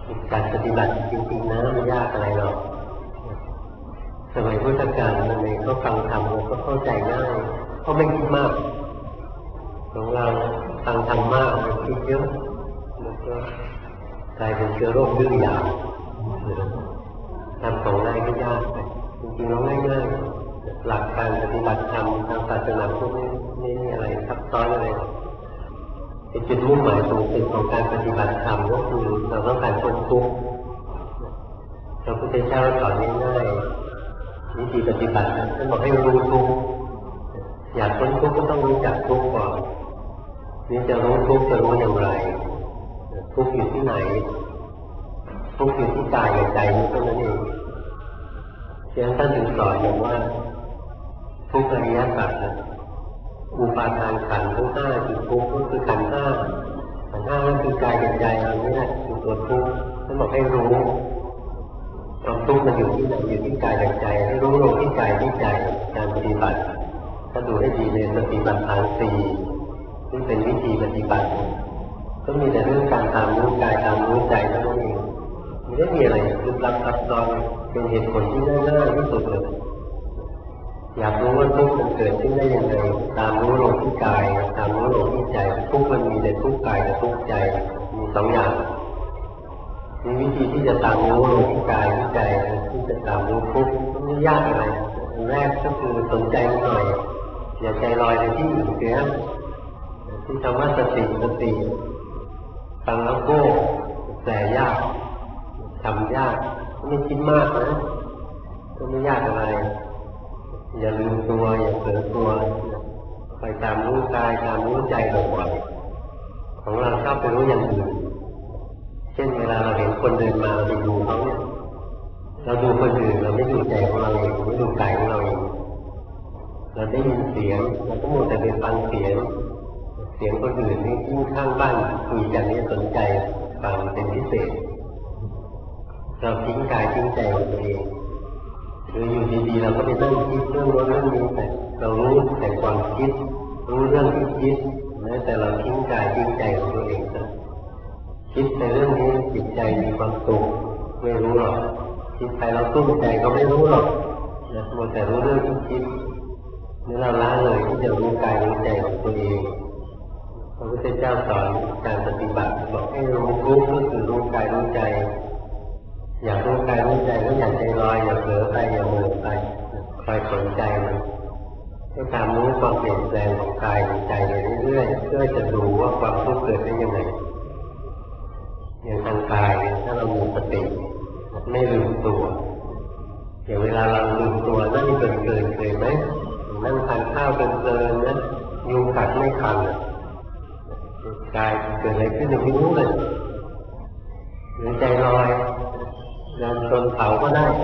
การปฏิบัติจริงๆนะไม่ยากอะไรหรอกสมัยพุทธกาลมันเองก็ฟังธรรมแล้วก็เข้าใจง่ายก็ไม่คิดมากของเราฟังธรรมมากมันคิดเยอะแล้วก็กลายเป็นเชื้อโรคดื้อยาทำของง่ายก็ยากไปจริงๆเราง่ายๆหลักการปฏิบัติธรรมทางศาสนาพุทธไม่มีอะไรซับซ้อนอะไรจุดมุ่งหมายสูงสุดของการปฏิบัติธรรมก็คือเราต้องการพ้นทุกข์พระพุทธเจ้าสอนง่ายๆวิธีปฏิบัติท่านบอกให้รู้ทุกข์อยากพ้นทุกข์ก็ต้องรู้จักทุกข์ก่อนนี่จะรู้ทุกข์จะรู้อย่างไรทุกข์อยู่ที่ไหนทุกข์อยู่ที่กายกับใจนี้เท่านั้นเองฉะนั้นท่านถึงสอนอย่างว่าทุกข์อริยสัจอุปาทานขันธ์ทั้งห้าคือทุกข์ก็คือขันธ์ห้าขันธ์ห้าก็คือกายกับใจเรานี่แหละคือตัวทุกข์ท่านบอกให้รู้ความทุกข์มันอยู่ที่ไหนอยู่ที่กายกับใจให้รู้ลงที่กายที่ใจการปฏิบัติถ้าดูให้ดีในสติปัฏฐานสี่ซึ่งเป็นวิธีปฏิบัติก็มีแต่เรื่องการตามรู้กายตามรู้ใจเท่านั้นเองไม่ได้มีอะไรลึกลับซับซ้อนเป็นเหตุผลที่ง่ายๆที่สุดเลยอยากรู้ว่าทุกข์มันเกิดขึ้นได้ยังไงตามรู้ลงที่กายตามรู้ลงที่ใจทุกข์มันมีแต่ทุกข์กายกับทุกข์ใจมีสองอย่างมีวิธีที่จะตามรู้ลงที่กายที่ใจที่จะตามรู้ทุกข์ไม่ยากอะไรอันแรกก็คือสนใจหน่อยอย่าใจลอยไปที่อื่นเสียที่คำว่าสติฟังแล้วโก้แต่ยากทำยากไม่คิดมากนะก็ไม่ยากอะไรอย่าลืมตัวอย่าเผลอตัวไปตามรู้กายตามรู้ใจบ่อยๆของเราชอบไปรู้อย่างอื่นเช่นเวลาเราเห็นคนเดินมาเราไปดูเขาเนี่ยเราดูคนอื่นเราไม่ดูใจของเราเองไม่ดูกายของเราเองเราได้ยินเสียงเราก็มัวแต่ไปฟังเสียงคนอื่นนี่ที่ข้างบ้านคุยกันนี่สนใจฟังเป็นพิเศษเราทิ้งกายทิ้งใจของตัวเองหรืออยู่ดีๆเราก็ไปนั่งคิดเรื่องโน้นเรื่องนี้แต่เรารู้แต่ความคิดรู้เรื่องที่คิดนะแต่เราทิ้งกายทิ้งใจของตัวเองนะคิดในเรื่องนี้จิตใจมีความสุขไม่รู้หรอกคิดไปเราตุ้มใจก็ไม่รู้หรอกนะมัวแต่รู้เรื่องที่คิดนี่เราละเลยที่จะรู้กายรู้ใจของตัวเองพระพุทธเจ้าสอนการปฏิบัติบอกให้รู้ทุกข์ก็คือรู้กายรู้ใจอยากรู้กายรู้ใจก็อย่าใจลอยอย่าเผลอไปอย่าเมินไปคอยสนใจมันให้ตามรู้ความเปลี่ยนแปลงของกายของใจไปเรื่อยๆเพื่อจะดูว่าความทุกข์เกิดได้ยังไงอย่างทางกายถ้าเรามีสติไม่ลืมตัวอย่างเวลาเราลืมตัวนั่งเพลินเคยไหมนั่งทานข้าวเพลินนะยุงกัดไม่คันกายเกิดอะไรขึ้นไม่รู้เลยหรือใจลอยเดินชนเผาก็ได้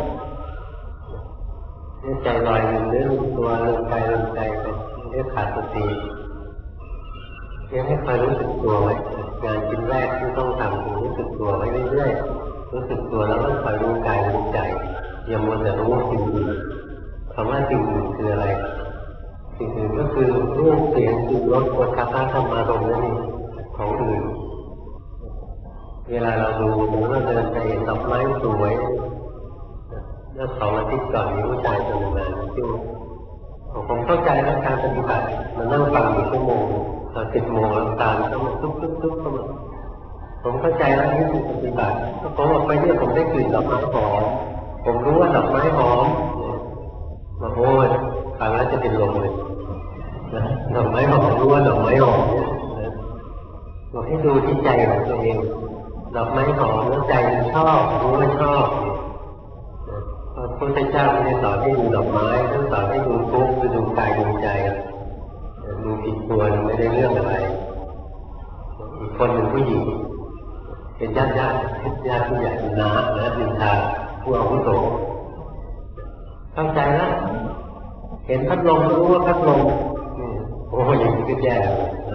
ใจลอยลืมเรื่องตัวลืมกายลืมใจไปเรียกขาดสติเรียกให้คอยรู้สึกตัวไว้งานชิ้นแรกที่ต้องทำคือรู้สึกตัวไว้เรื่อยๆรู้สึกตัวแล้วก็คอยรู้กายรู้ใจอย่ามัวแต่รู้สิ่งอื่นคำว่าสิ่งอื่นคืออะไรสิ่งอื่นก็คือรูปเสียงกลิ่นรสโผฏฐัพพะธรรมารมณ์นั่นเองของอื่นเวลาเราดูเราเดินไปเห็นดอกไม้สวยเมื่อ2 อาทิตย์ก่อนมีผู้ชายคนหนึ่งมาที่ผมเข้าใจแล้วการปฏิบัติมันนั่งฟังอยู่ชั่วโมงตอน10 โมงแล้วตามเข้ามาตุ๊บเข้ามาผมเข้าใจแล้วนี่คือปฏิบัติผมออกไปเนี่ยผมได้กลิ่นดอกไม้หอมผมรู้ว่าดอกไม้หอมมาโอ้ยฟังแล้วจะเป็นลมเลยดอกไม้หอมรู้ว่าดอกไม้หอมบอกให้ดูที่ใจของตัวเองดอกไม้หอมแล้วใจมันชอบรู้ว่าชอบพระพุทธเจ้าไม่ได้สอนให้ดูดอกไม้ท่านสอนให้ดูทุกข์คือดูกายดูใจดูผิดตัวไม่ได้เรื่องอะไรอีกคนหนึ่งผู้หญิงเป็นญาติผู้ใหญ่น้าดินทาผู้อาวุโสเข้าใจแล้วเห็นพัดลมรู้ว่าพัดลมโอ้ยอย่างนี้ก็แย่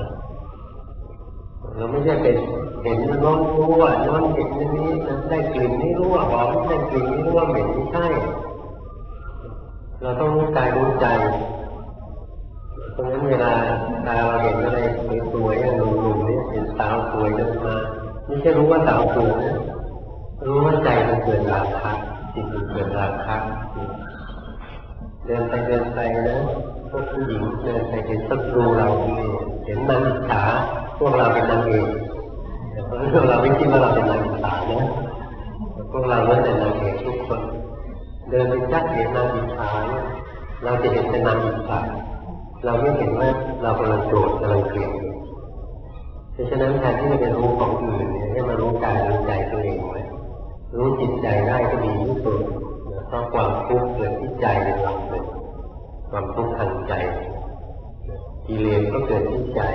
เราไม่ใช่เป็นเห็นร้อนรู้ว่าร้อนเห็นนี้ได้กลิ่นนี้รู้ว่าหอมได้กลิ่นนี้รู้ว่าเหม็นไม่ใช่เราต้องรู้กายรู้ใจเพราะฉะนั้นเวลาตาเราเห็นอะไรสวยๆหนุ่มๆเนี่ยเห็นสาวสวยเดินมาไม่ใช่รู้ว่าสาวสวยนะรู้ว่าใจมันเกิดราคะจิตมันเกิดราคะเดินไปนะพวกผู้หญิงเดินไปเห็นศัตรูเราเห็นนางอิจฉาพวกเราเป็นนางเอกพวกเราไม่คิดว่าเราเป็นนางอิจฉานะพวกเราเป็นนางเอกทุกคนเดินไปจักเห็นนางอิจฉาเราจะเห็นเป็นนางอิจฉาเราไม่เห็นว่าเรากำลังโกรธกำลังเกลียดเพราะฉะนั้นแทนที่จะไปรู้ของอื่นเนี่ยให้มารู้กายรู้ใจตัวเองไว้รู้จิตใจได้ก็ดีที่สุดเพราะความทุกข์เกิดที่ใจเป็นหลักเลยความทุกข์ทางใจกิเลสก็เกิดที่ใจ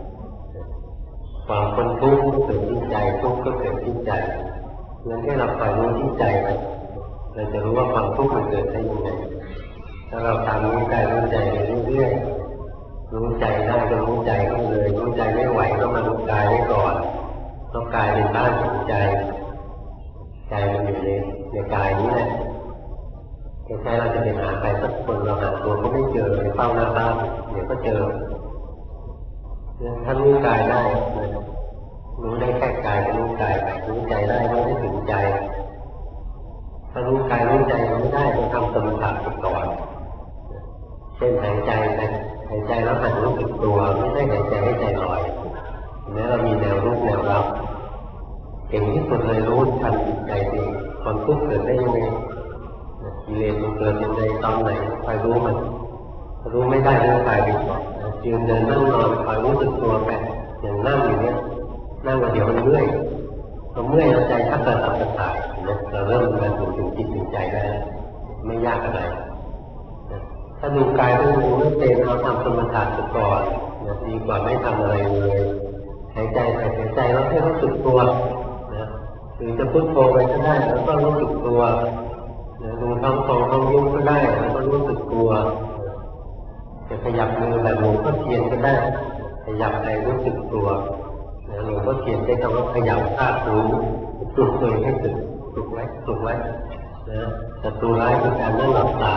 ความคนทุกข์ก็เกิดที่ใจทุกข์ก็เกิดที่ใจงั้นให้เราคอยรู้ที่ใจไปเราจะรู้ว่าความทุกข์มันเกิดได้ยังไงถ้าเราตามรู้ใจรู้ใจไปเรื่อยๆรู้ใจได้ก็รู้ใจก็เลยรู้ใจไม่ไหวก็มารู้กายไว้ก่อนเพราะกายเป็นบ้านของใจใจมันอยู่ในกายนี้แหละใช่เราจะไปหาใครสักคนเราหาตัวก็ไม่เจอไปเฝ้าหน้าบ้านเดี๋ยวก็เจอถ้ารู้กายได้รู้ได้แค่กายก็รู้กายไปรู้ใจได้รู้ได้ถึงใจถ้ารู้กายรู้ใจไม่ได้ต้องทำสมถะไปก่อนเช่นหายใจไปหายใจแล้วหันรู้สึกตัวไม่ใช่หายใจให้ใจลอยแม้เรามีแนวรู้แนวรับเก่งที่สุดเลยรู้ทันจิตใจเองความทุกข์เกิดได้ยังไงกิเลสมันเกิดยังไงตอนไหนคอยรู้มันรู้ไม่ได้รู้กายไปก่อนยืนเดินนั่งนอนคอยรู้สึกตัวไปอย่างนั่งอย่างนี้นั่งมาเดี๋ยวมันเมื่อยพอเมื่อยใจถ้าเกิดสับกระส่ายเราเริ่มการดูถึงจิตถึงใจได้ไม่ยากอะไรถ้าดูกายต้องรู้ไม่เป็นเราทำสมถะไปก่อนดีกว่าไม่ทำอะไรเลยหายใจไปหายใจแล้วให้รู้สึกตัวหรือจะพุทโธไปก็ได้แล้วก็รู้สึกตัวดูท้องฟองท้องยุบก็ได้แล้วก็รู้สึกตัวจะขยับมือแบบหลวงพ่อเทียนก็ได้ขยับใจรู้สึกตัวหลวงพ่อเทียนใช้คำว่าขยับธาตุรู้ฝึกตัวให้ฝึกไว้ศัตรูร้ายคือการนั่งหลับตา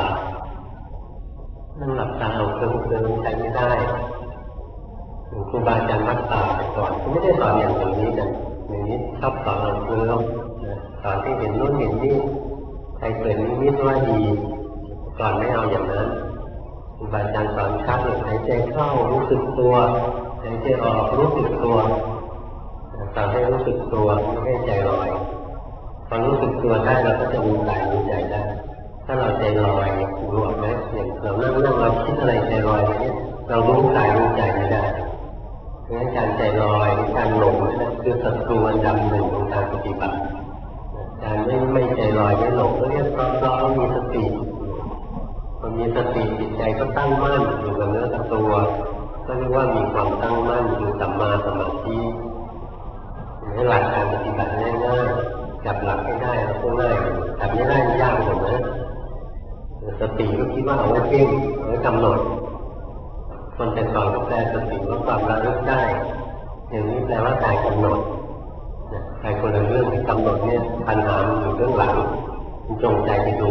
เอาเครื่องใช้ไม่ได้ครูบาอาจารย์มัดตาไปก่อนไม่ได้สอนอย่างนี้นะอย่างนี้ชอบสอนเอาเครื่องสอนที่เห็นนู่นเห็นนี่ใครเกิดนิมิตว่าดีก่อนไม่เอาอย่างนั้นครูบาอาจารย์สอนชัดเลยหายใจเข้ารู้สึกตัวหายใจออกรู้สึกตัวสอนให้รู้สึกตัวไม่ให้ใจลอยพอรู้สึกตัวได้เราก็จะรู้กายรู้ใจได้ถ้าเราใจลอยรู้ออกไหมอย่างเรานั่งเราคิดอะไรใจลอยเนี่ยเรารู้กายรู้ใจไม่ได้เพราะฉะนั้นการใจลอยการหลงนั่นคือศัตรูอันดับหนึ่งของการปฏิบัติการไม่ใจลอยไม่หลงก็เรียกเรามีสติพอมีสติจิตใจก็ตั้งมั่นอยู่กับเนื้อกับตัวก็เรียกว่ามีความตั้งมั่นอยู่สัมมาสมาธิให้หลักการปฏิบัติง่ายๆจับหลักให้ได้แล้วก็ง่ายจับไม่ได้ยากหมดนะสติก็คิดว่าเอาไว้เพ่งเอาไว้กำหนดคนแต่ก่อนก็แปลสติว่าความระลึกได้อย่างนี้แปลว่าการกำหนดใครคนละเรื่องกำหนดเนี่ยปัญหามันอยู่เรื่องหลังจงใจไปดู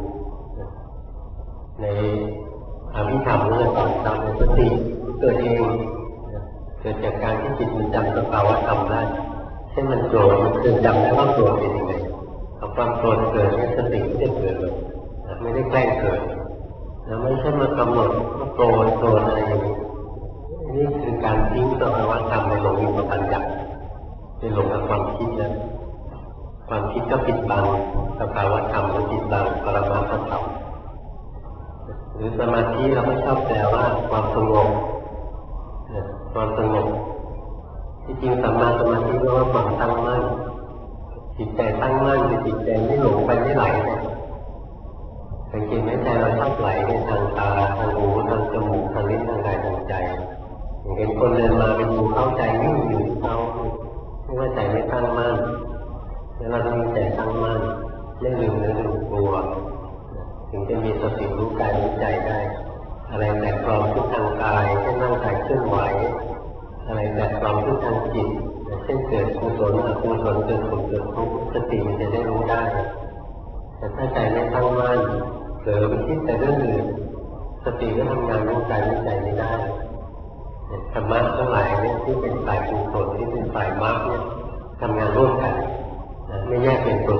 ในอภิธรรมเรื่องก่อนทำในสติเกิดเองเกิดจากการที่จิตมันจำสภาวะธรรมได้เช่นมันโกรธมันคือจำได้ว่าโกรธเป็นยังไงเอาความโกรธเกิดเนี่ยสติไม่ได้เกิดเลยไม่ได้แกล้งเกิดแล้วไม่ใช่มากำหนดว่าโกรธอะไรอย่างนี้นี่คือการทิ้งสภาวะธรรมในหลงอยู่กับปัญญาในหลงกับความคิดนะความคิดก็ปิดบังสภาวะธรรมหรือปิดบังปรมัตถธรรมหรือสมาธิเราไม่ชอบแปลว่าความสงบที่จริงสัมมาสมาธิแปลว่าความตั้งมั่นจิตใจตั้งมั่นคือจิตใจไม่หลงไปไม่ไหลนะสังเกตไหมใจเราชอบไหลในทางตาทางหูทางจมูกทางลิ้นทางกายทางใจอย่างเห็นคนเดินมาเป็นดูเข้าใจนิ่งอยู่ที่เขาไม่ว่าใจไม่ตั้งมั่นแล้วเราต้องมีใจตั้งมั่นไม่ลืมเนื้อลืมตัวถึงจะมีสติรู้กายรู้ใจได้อะไรแปลกปลอมทุกทางกายเช่นร่างกายเคลื่อนไหวอะไรแปลกปลอมทุกทางจิตเช่นเกิดกุศลอกุศลเกิดสุขเกิดทุกข์สติมันจะได้รู้ได้แต่ถ้าใจไม่ตั้งมั่นเผลอไปคิดแต่เรื่องอื่นสติก็ทำงานรู้กายรู้ใจไม่ได้ธรรมะทั้งหลายเนี่ยที่เป็นฝ่ายกุศลที่เป็นฝ่ายมรรคเนี่ยทำงานร่วมกันไม่แยกเป็นต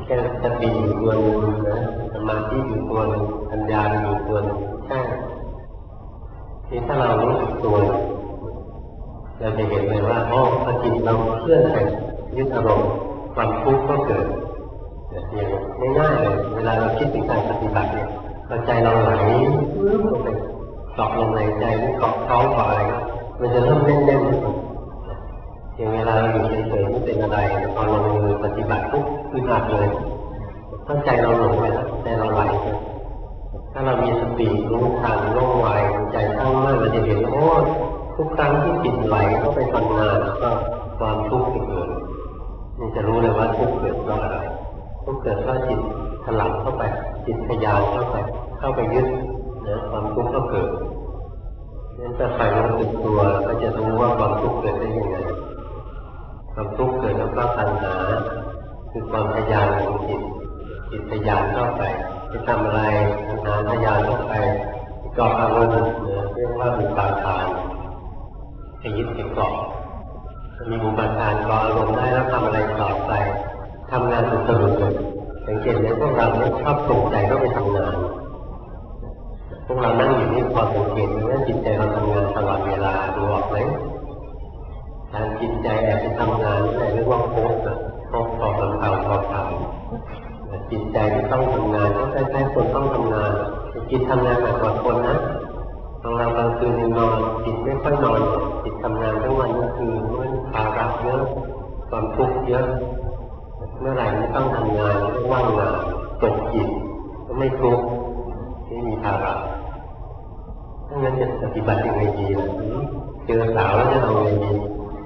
แค่สติอยู่ตัวนึงนะสมาธิอยู่ตัวนึงปัญญาอยู่ตัวนึงใช่ที่ถ้าเรารู้สึกตัวเราจะเห็นเลยว่าพอจิตเราเคลื่อนไปยึดอารมณ์ความทุกข์ก็เกิดอย่างง่ายๆเลยเวลาเราคิดถึงการปฏิบัติเนี่ยใจเราไหลลงไปเกาะลงในใจหรือเกาะท้องไปมันจะเริ่มแน่นๆอย่างเวลาเราอยู่เฉยๆไม่เป็นอะไรพอลงมือปฏิบัติปุ๊บอึดอัดเลยถ้าใจเราหลงไปแล้วใจเราไหลไปถ้าเรามีสติรู้ทันรู้ไวใจตั้งมั่นเราจะเห็นว่าทุกครั้งที่จิตไหลเข้าไปทำงานก็ความทุกข์เกิดนี่จะรู้เลยว่าทุกข์เกิดเพราะอะไรทุกข์เกิดเพราะจิตถลำเข้าไปจิตทะยานเข้าไปยึดนะความทุกข์ก็เกิดนั้นถ้าใครรู้สึกตัวก็จะรู้ว่าความทุกข์เกิดได้ยังไงความทุกข์เกิดแล้วก็ตัณหาคือความทะยานของจิตทะยานเข้าไปจะทำอะไรตัณหาทะยานเข้าไปก่ออารมณ์เรียกว่าอุปาทานไปยึดไปเกาะมีอุปาทานก่ออารมณ์ได้แล้วทำอะไรต่อไปทำงานอุตรุเลยสังเกตไหมพวกเราเนี่ยชอบส่งใจเข้าไปทำงานพวกเรานั่งอยู่นี่พอสังเกตว่าจิตใจเราทำงานตลอดเวลาดูออกไหมการจิตใจแอบไปทำงานนี่เรียกว่าโค้ดพอลำเผาพอเผาจิตใจที่ต้องทำงานต้องใช้คนต้องทำงานจิตทำงานหนักกว่าคนนะบางเรากลางคืนนอนจิตไม่ค่อยนอนจิตทำงานทั้งวันทั้งคืนมันภาระเยอะความทุกข์เยอะเมื่อไหร่ไม่ต้องทำงานไม่ว่างงานตกจิตก็ไม่ทุกข์ไม่มีภาระถ้างั้นจะปฏิบัติยังไงดีล่ะเจอสาวแล้วจะเอาไงดี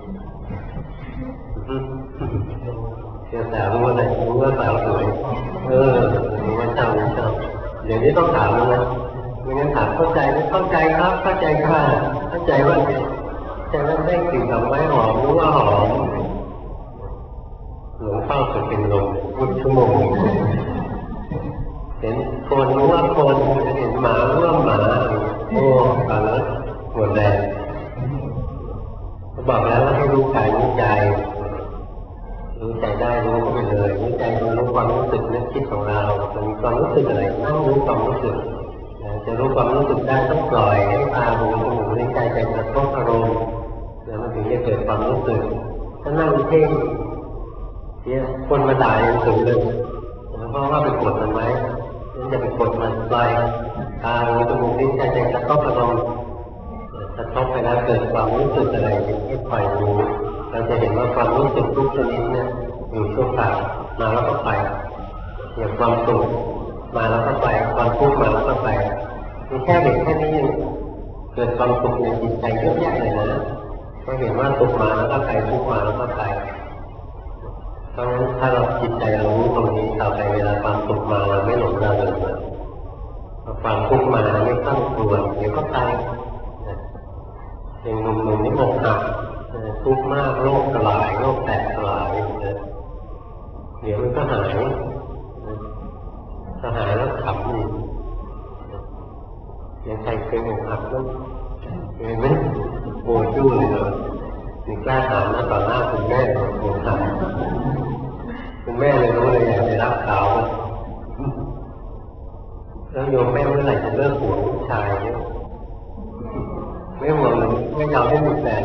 เจอสาวรู้ว่าอะไรรู้ว่าสาวสวยรู้ว่าเจ้าเดี๋ยวนี้ต้องถามแล้วนะไม่งั้นถามเข้าใจไม่เข้าใจครับเข้าใจค่ะเข้าใจว่าใจว่าได้กลิ่นดอกไม้หอมรู้ว่าหอมหลงเข้าจะเป็นลมพุทชั่วโมงเห็นคนรู้ว่าคนเห็นหมารู้ว่าหมาโอ้ตอนนั้นหมดแรงบอกแล้วว่าให้รู้กายรู้ใจรู้ใจได้รู้ไปเลยรู้ใจรู้ความรู้สึกนึกคิดของเรามันมีความรู้สึกอะไรนั่งรู้ความรู้สึกจะรู้ความรู้สึกได้ต้องปล่อยให้ตาหูจมูกลิ้นกายใจกระทบอารมณ์แล้วมันถึงจะเกิดความรู้สึกถ้านั่งเพ่งเนี่ยคนมาด่ายังถึงเลยเพราะว่าไปกดมันไหมนั่นจะไปกดมันปล่อยตาหูจมูกลิ้นกายใจกระทบอารมณ์กระทบไปแล้วเกิดความรู้สึกอะไรที่ปล่อยรู้เราจะเห็นว่าความรู้สึกทุกชนิดเนี่ยอยู่ชั่วคราวมาแล้วก็ไปอย่างความสุขมาแล้วก็ไปความทุกข์มาแล้วก็ไปมีแค่เด็กแค่นี้ยังเกิดความสุขในจิตใจเยอะแยะเลยนะก็เห็นว่าสุขมาแล้วก็ไปทุกข์มาแล้วก็ไปเพราะฉะนั้นถ้าเราจิตใจเรารู้ตรงนี้ต่อไปเวลาความสุขมาเราไม่หลงระเริงเลยความทุกข์มาไม่ต้องกลัวเดี๋ยวก็ไปอย่างหนุ่มๆนี่อกหักทุกข์มากโลกสลายโลกแตกสลายเดี๋ยวมันก็หายถ้าหายแล้วขำอีกยังใครเคยอกหักมั้งเห็นไหมโอ้จู้เลยเหรอมีกล้าถามนะต่อหน้าคุณแม่อกหักคุณแม่เลยรู้เลยอยากไปรับสาวแล้วโยมแม่เมื่อไหร่จะเลิกห่วงผู้ชายเนี่ยไม่ห่วงไม่ยอมให้มีแฟน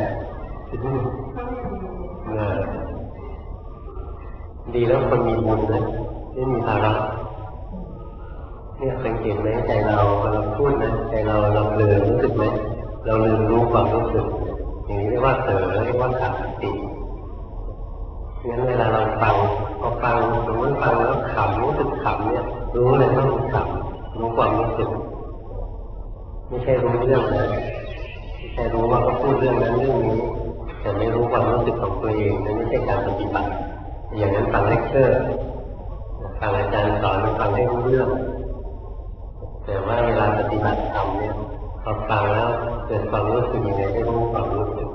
ดีแล้วคนมีบุญนะไม่มีภาระเนี่ยสังเกตไหมใจเราพูดนะใจเราลืมรู้สึกไหมเราลืมรู้ความรู้สึกอย่างนี้เรียกว่าเผลอเรียกว่าขาดสติงั้นเวลาเราฟังพอฟังสมมติฟังแล้วขำรู้สึกขำเนี่ยรู้เลยว่ามันขำรู้ความรู้สึกไม่ใช่รู้เรื่องนะไม่ใช่รู้ว่าเขาพูดเรื่องนั้นเรื่องนี้แต่ไม่รู้ความรู้สึกของตัวเองนั่นไม่ใช่การปฏิบัติอย่างนั้นฟังเลคเชอร์ฟังอาจารย์สอนฟังให้รู้เรื่องแต่ว่าเวลาปฏิบัติธรรมเนี่ยพอฟังแล้วเกิดความรู้สึกยังไงให้รู้ความรู้สึก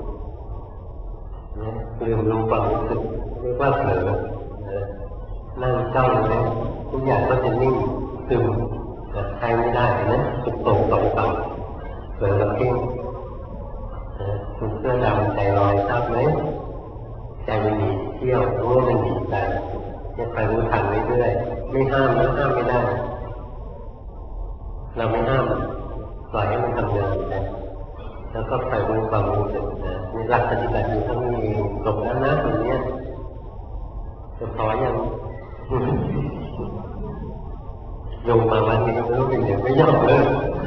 ลืมรู้ความรู้สึกเรียกว่าเผลอนั่งจ้องเลยทุกอย่างก็จะนิ่งซึมใช้ไม่ได้นะจุดตรงตรงต่ำเผลอกับเพ่งคุณเสื้อดำใจลอยทราบไหมใจมันหนีเที่ยวรู้ว่ามันหนีใจจะคอยรู้ทันเรื่อยๆไม่ห้ามนะห้ามไม่ได้เราไม่ห้ามปล่อยให้มันทำงานไปแล้วก็คอยรู้ความรู้สึกนะในหลักปฏิบัติมีทั้งมีจบแล้วนะตรงนี้จะพอยังโยมมาวันนี้ไม่รู้เป็นอย่างไม่ยอมเลย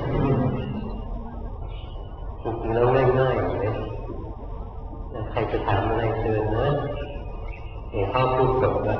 จริงๆแล้วง่ายๆเลยใครจะถามอะไรเชิญนะเห็นข้าวพูดจบแล้ว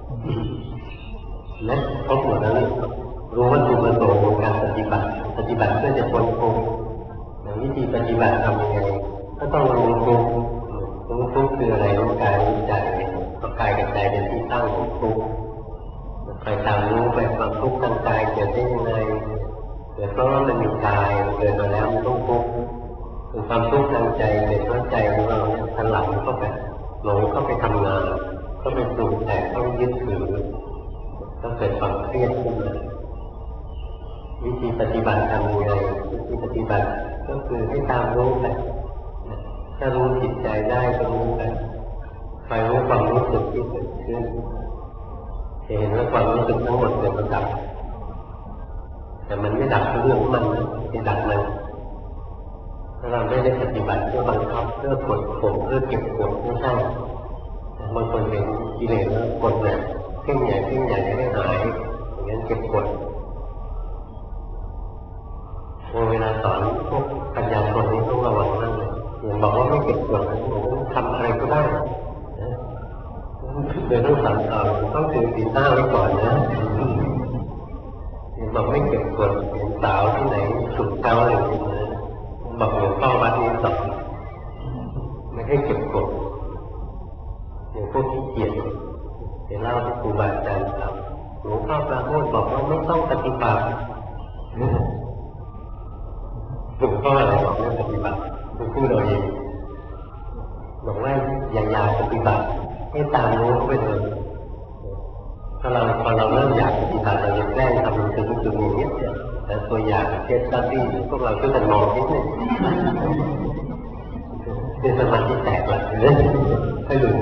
และครบหมดแล้วรู้ว่าจุดประสงค์ของการปฏิบัติเพื่อจะพ้นทุกข์วิธีปฏิบัติทำยังไงก็ต้องรู้ทุกข์คืออะไรรู้กายรู้ใจเพราะกายกับใจเป็นที่ตั้งของทุกข์คอยตามรู้ไปความทุกข์ทางกายเกิดได้ยังไงเกิดเพราะว่ามันมีกายเกิดมาแล้วมันต้องทุกข์ความทุกข์ทางใจเกิดเพราะใจของเราเนี่ยถลำเข้าไปหลงเข้าไปทำงานก็ไปปรุงแต่งเข้ายึดถือก็เกิดความเครียดขึ้นมาวิธีปฏิบัติทำยังไงวิธีปฏิบัติก็คือให้ตามรู้ไปถ้ารู้จิตใจได้ก็รู้ไปคอยรู้ความรู้สึกที่เกิดขึ้นจะเห็นว่าความรู้สึกทั้งหมดเกิดมาดับแต่มันไม่ดับเรื่องมันนะจะดับมันถ้าเราไม่ได้ปฏิบัติเพื่อบังคับเพื่อกดข่มเพื่อเก็บกดไม่ใช่บางคนเป็นกิเลสแล้วกดเนี่ยเพ่งใหญ่จะได้หายอย่างนั้นเก็บกดเวลาสอนพวกปัญญาชนนี้ต้องระวังมากเลยอย่างบอกว่าไม่เก็บกดผมทำอะไรก็ได้โดยต้องสั่งสอนต้องถือศีลห้าไว้ก่อนนะอย่างบอกไม่เก็บกดเห็นสาวที่ไหนฉุกเช้าอะไรอย่างนี้บอกหลวงพ่อวัดนี้สอนไม่ให้เก็บกดอย่างพวกขี้เกียจจะเล่าให้ครูบาอาจารย์ฟังหลวงพ่อปราโมทบอกว่าไม่ต้องปฏิบัติหลวงพ่ออะไรบอกเรื่องปฏิบัติคุณพูดเราเองบอกว่าอย่าปฏิบัติให้ตามรู้ไปเลยพอเราเริ่มอยากปฏิบัติเราจะแกล้งทำมันคืออย่างนี้แต่ตัวอย่างเคสสตี้พวกเราช่วยกันมองนิดนึงเป็นสมาธิแตกหลักเลยให้หลุด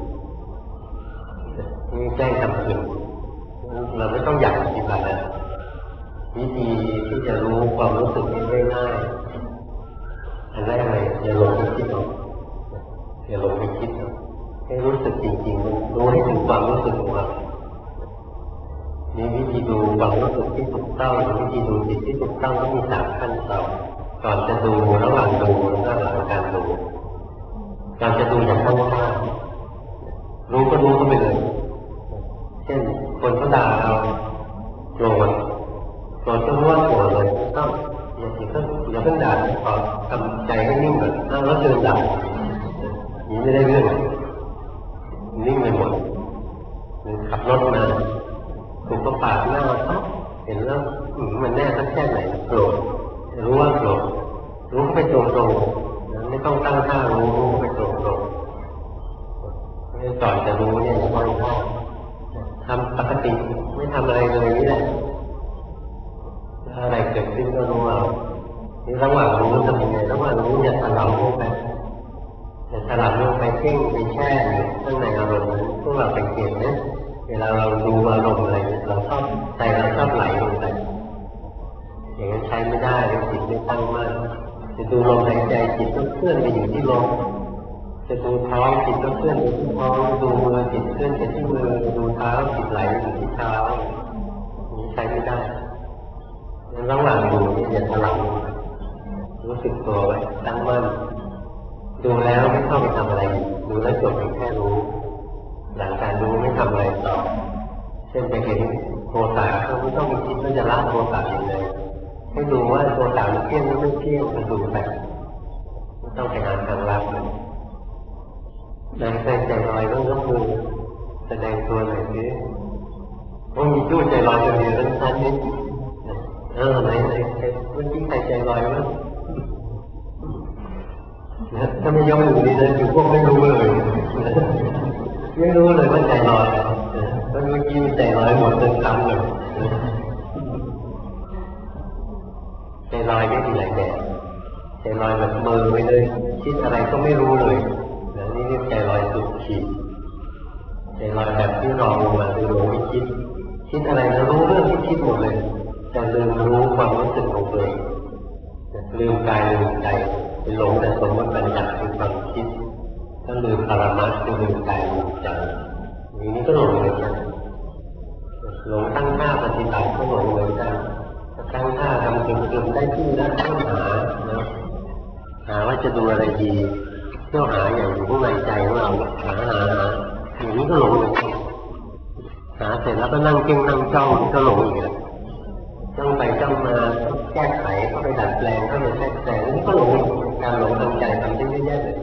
นี่แกล้งทำผิดเราไม่ต้องอยากปฏิบัตินะวิธีที่จะรู้ความรู้สึกง่ายๆอันแรกเลยอย่าหลงไปคิดหรอกอย่าหลงไปคิดให้รู้สึกจริงๆรู้ให้ถึงความรู้สึกของเรานี่วิธีดูความรู้สึกที่ถูกต้องวิธีดูจิตที่ถูกต้องก็มี3 ขั้นตอนก่อนจะดูระหว่างดูและหลังการดูก่อนจะดูอย่างข้างๆรู้ก็รู้เข้าไปเลยเช่นคนเขาด่าเราโกรธก็รู้ว่าโกรธเลยต้องอย่าเพิ่งด่าขอทำใจให้นิ่งก่อนแล้วเดินด่านี่ไม่ได้เรื่องนิ่งไปหมดขับรถมาถูกก็ปาดหน้าเห็นแล้วมันแน่สักแค่ไหนโกรธรู้ว่าโกรธรู้ก็ไปตรงๆไม่ต้องตั้งท่ารู้ก็ไปตรงๆก่อนจะรู้เนี่ยอย่าตั้งท่าทำปกติไม่ทำอะไรเลยนี่แหละอะไรเกิดขึ้นก็รู้เอานี่ระหว่างรู้ทำยังไงระหว่างรู้อย่าถลำลงไปอย่าถลำลงไปเพ่งไปแช่อยู่ข้างในอารมณ์นั้นพวกเราสังเกตนะเวลาเราดูอารมณ์อะไรเราชอบใจเราชอบไหลลงไปอย่างนั้นใช้ไม่ได้จิตไม่ตั้งมั่นจะดูลมหายใจจิตต้องเคลื่อนไปอยู่ที่ลมจะดูท้องจิตต้องเคลื่อนไปที่ท้องดูมือจิตเคลื่อนไปที่มือดูเท้าจิตไหลไปที่เท้านี้ใช้ไม่ได้ระหว่างดูนี่อย่าถลำรู้สึกตัวไว้ตั้งมั่นดูแล้วไม่เข้าไปทำอะไรดูแล้วจบแค่รู้หลังการรู้ไม่ทำอะไรต่อเช่นไปเห็นโทสะก็ไม่ต้องไปคิดว่าจะละโทสะอย่างไรให้ดูว่าโทสะมันเที่ยงหรือไม่เที่ยงมันดูไปไม่ต้องไปหาทางลัดมันในใจลอยต้องยกมือแสดงตัวหน่อยสิว่ามีตู้ใจลอยคนเดียวทั้งชั้นนี้ไหนเมื่อกี้ใครใจลอยมั้งถ้าไม่ยกมือดีเลยคือพวกไม่รู้เลยไม่รู้เลยว่าใจลอยเมื่อกี้ใจลอยหมดเป็นคำเลยใจลอยไม่มีหลายแบบใจลอยแบบมือไปเลยคิดอะไรก็ไม่รู้เลยนี่เรียกใจลอยสุดขีดใจลอยแบบที่รองลงมาคือหลงไม่คิดคิดอะไรนะรู้เรื่องที่คิดหมดเลยแต่ลืมรู้ความรู้สึกของตัวเองลืมกายลืมใจหลงแต่สมมติบัญญัติคือความคิดก็ลืมปรมัตถ์คือลืมกายลืมใจอย่างนี้ก็หลงเหมือนกันหลงตั้งท่าปฏิบัติก็หลงเหมือนกันตั้งท่าทำจึงได้ที่แล้วต้องหาว่าจะดูอะไรดีเที่ยวหาอย่างอยู่ข้างในใจของเราหาอย่างนี้ก็หลงเหมือนกันหาเสร็จแล้วก็นั่งเก่งนั่งจ้องก็หลงอีกแล้วจ้องไปจ้องมาแก้ไขเข้าไปดัดแปลงเข้าไปแทรกแซงนี่ก็หลงการหลงทางใจทำได้เยอะแยะเลย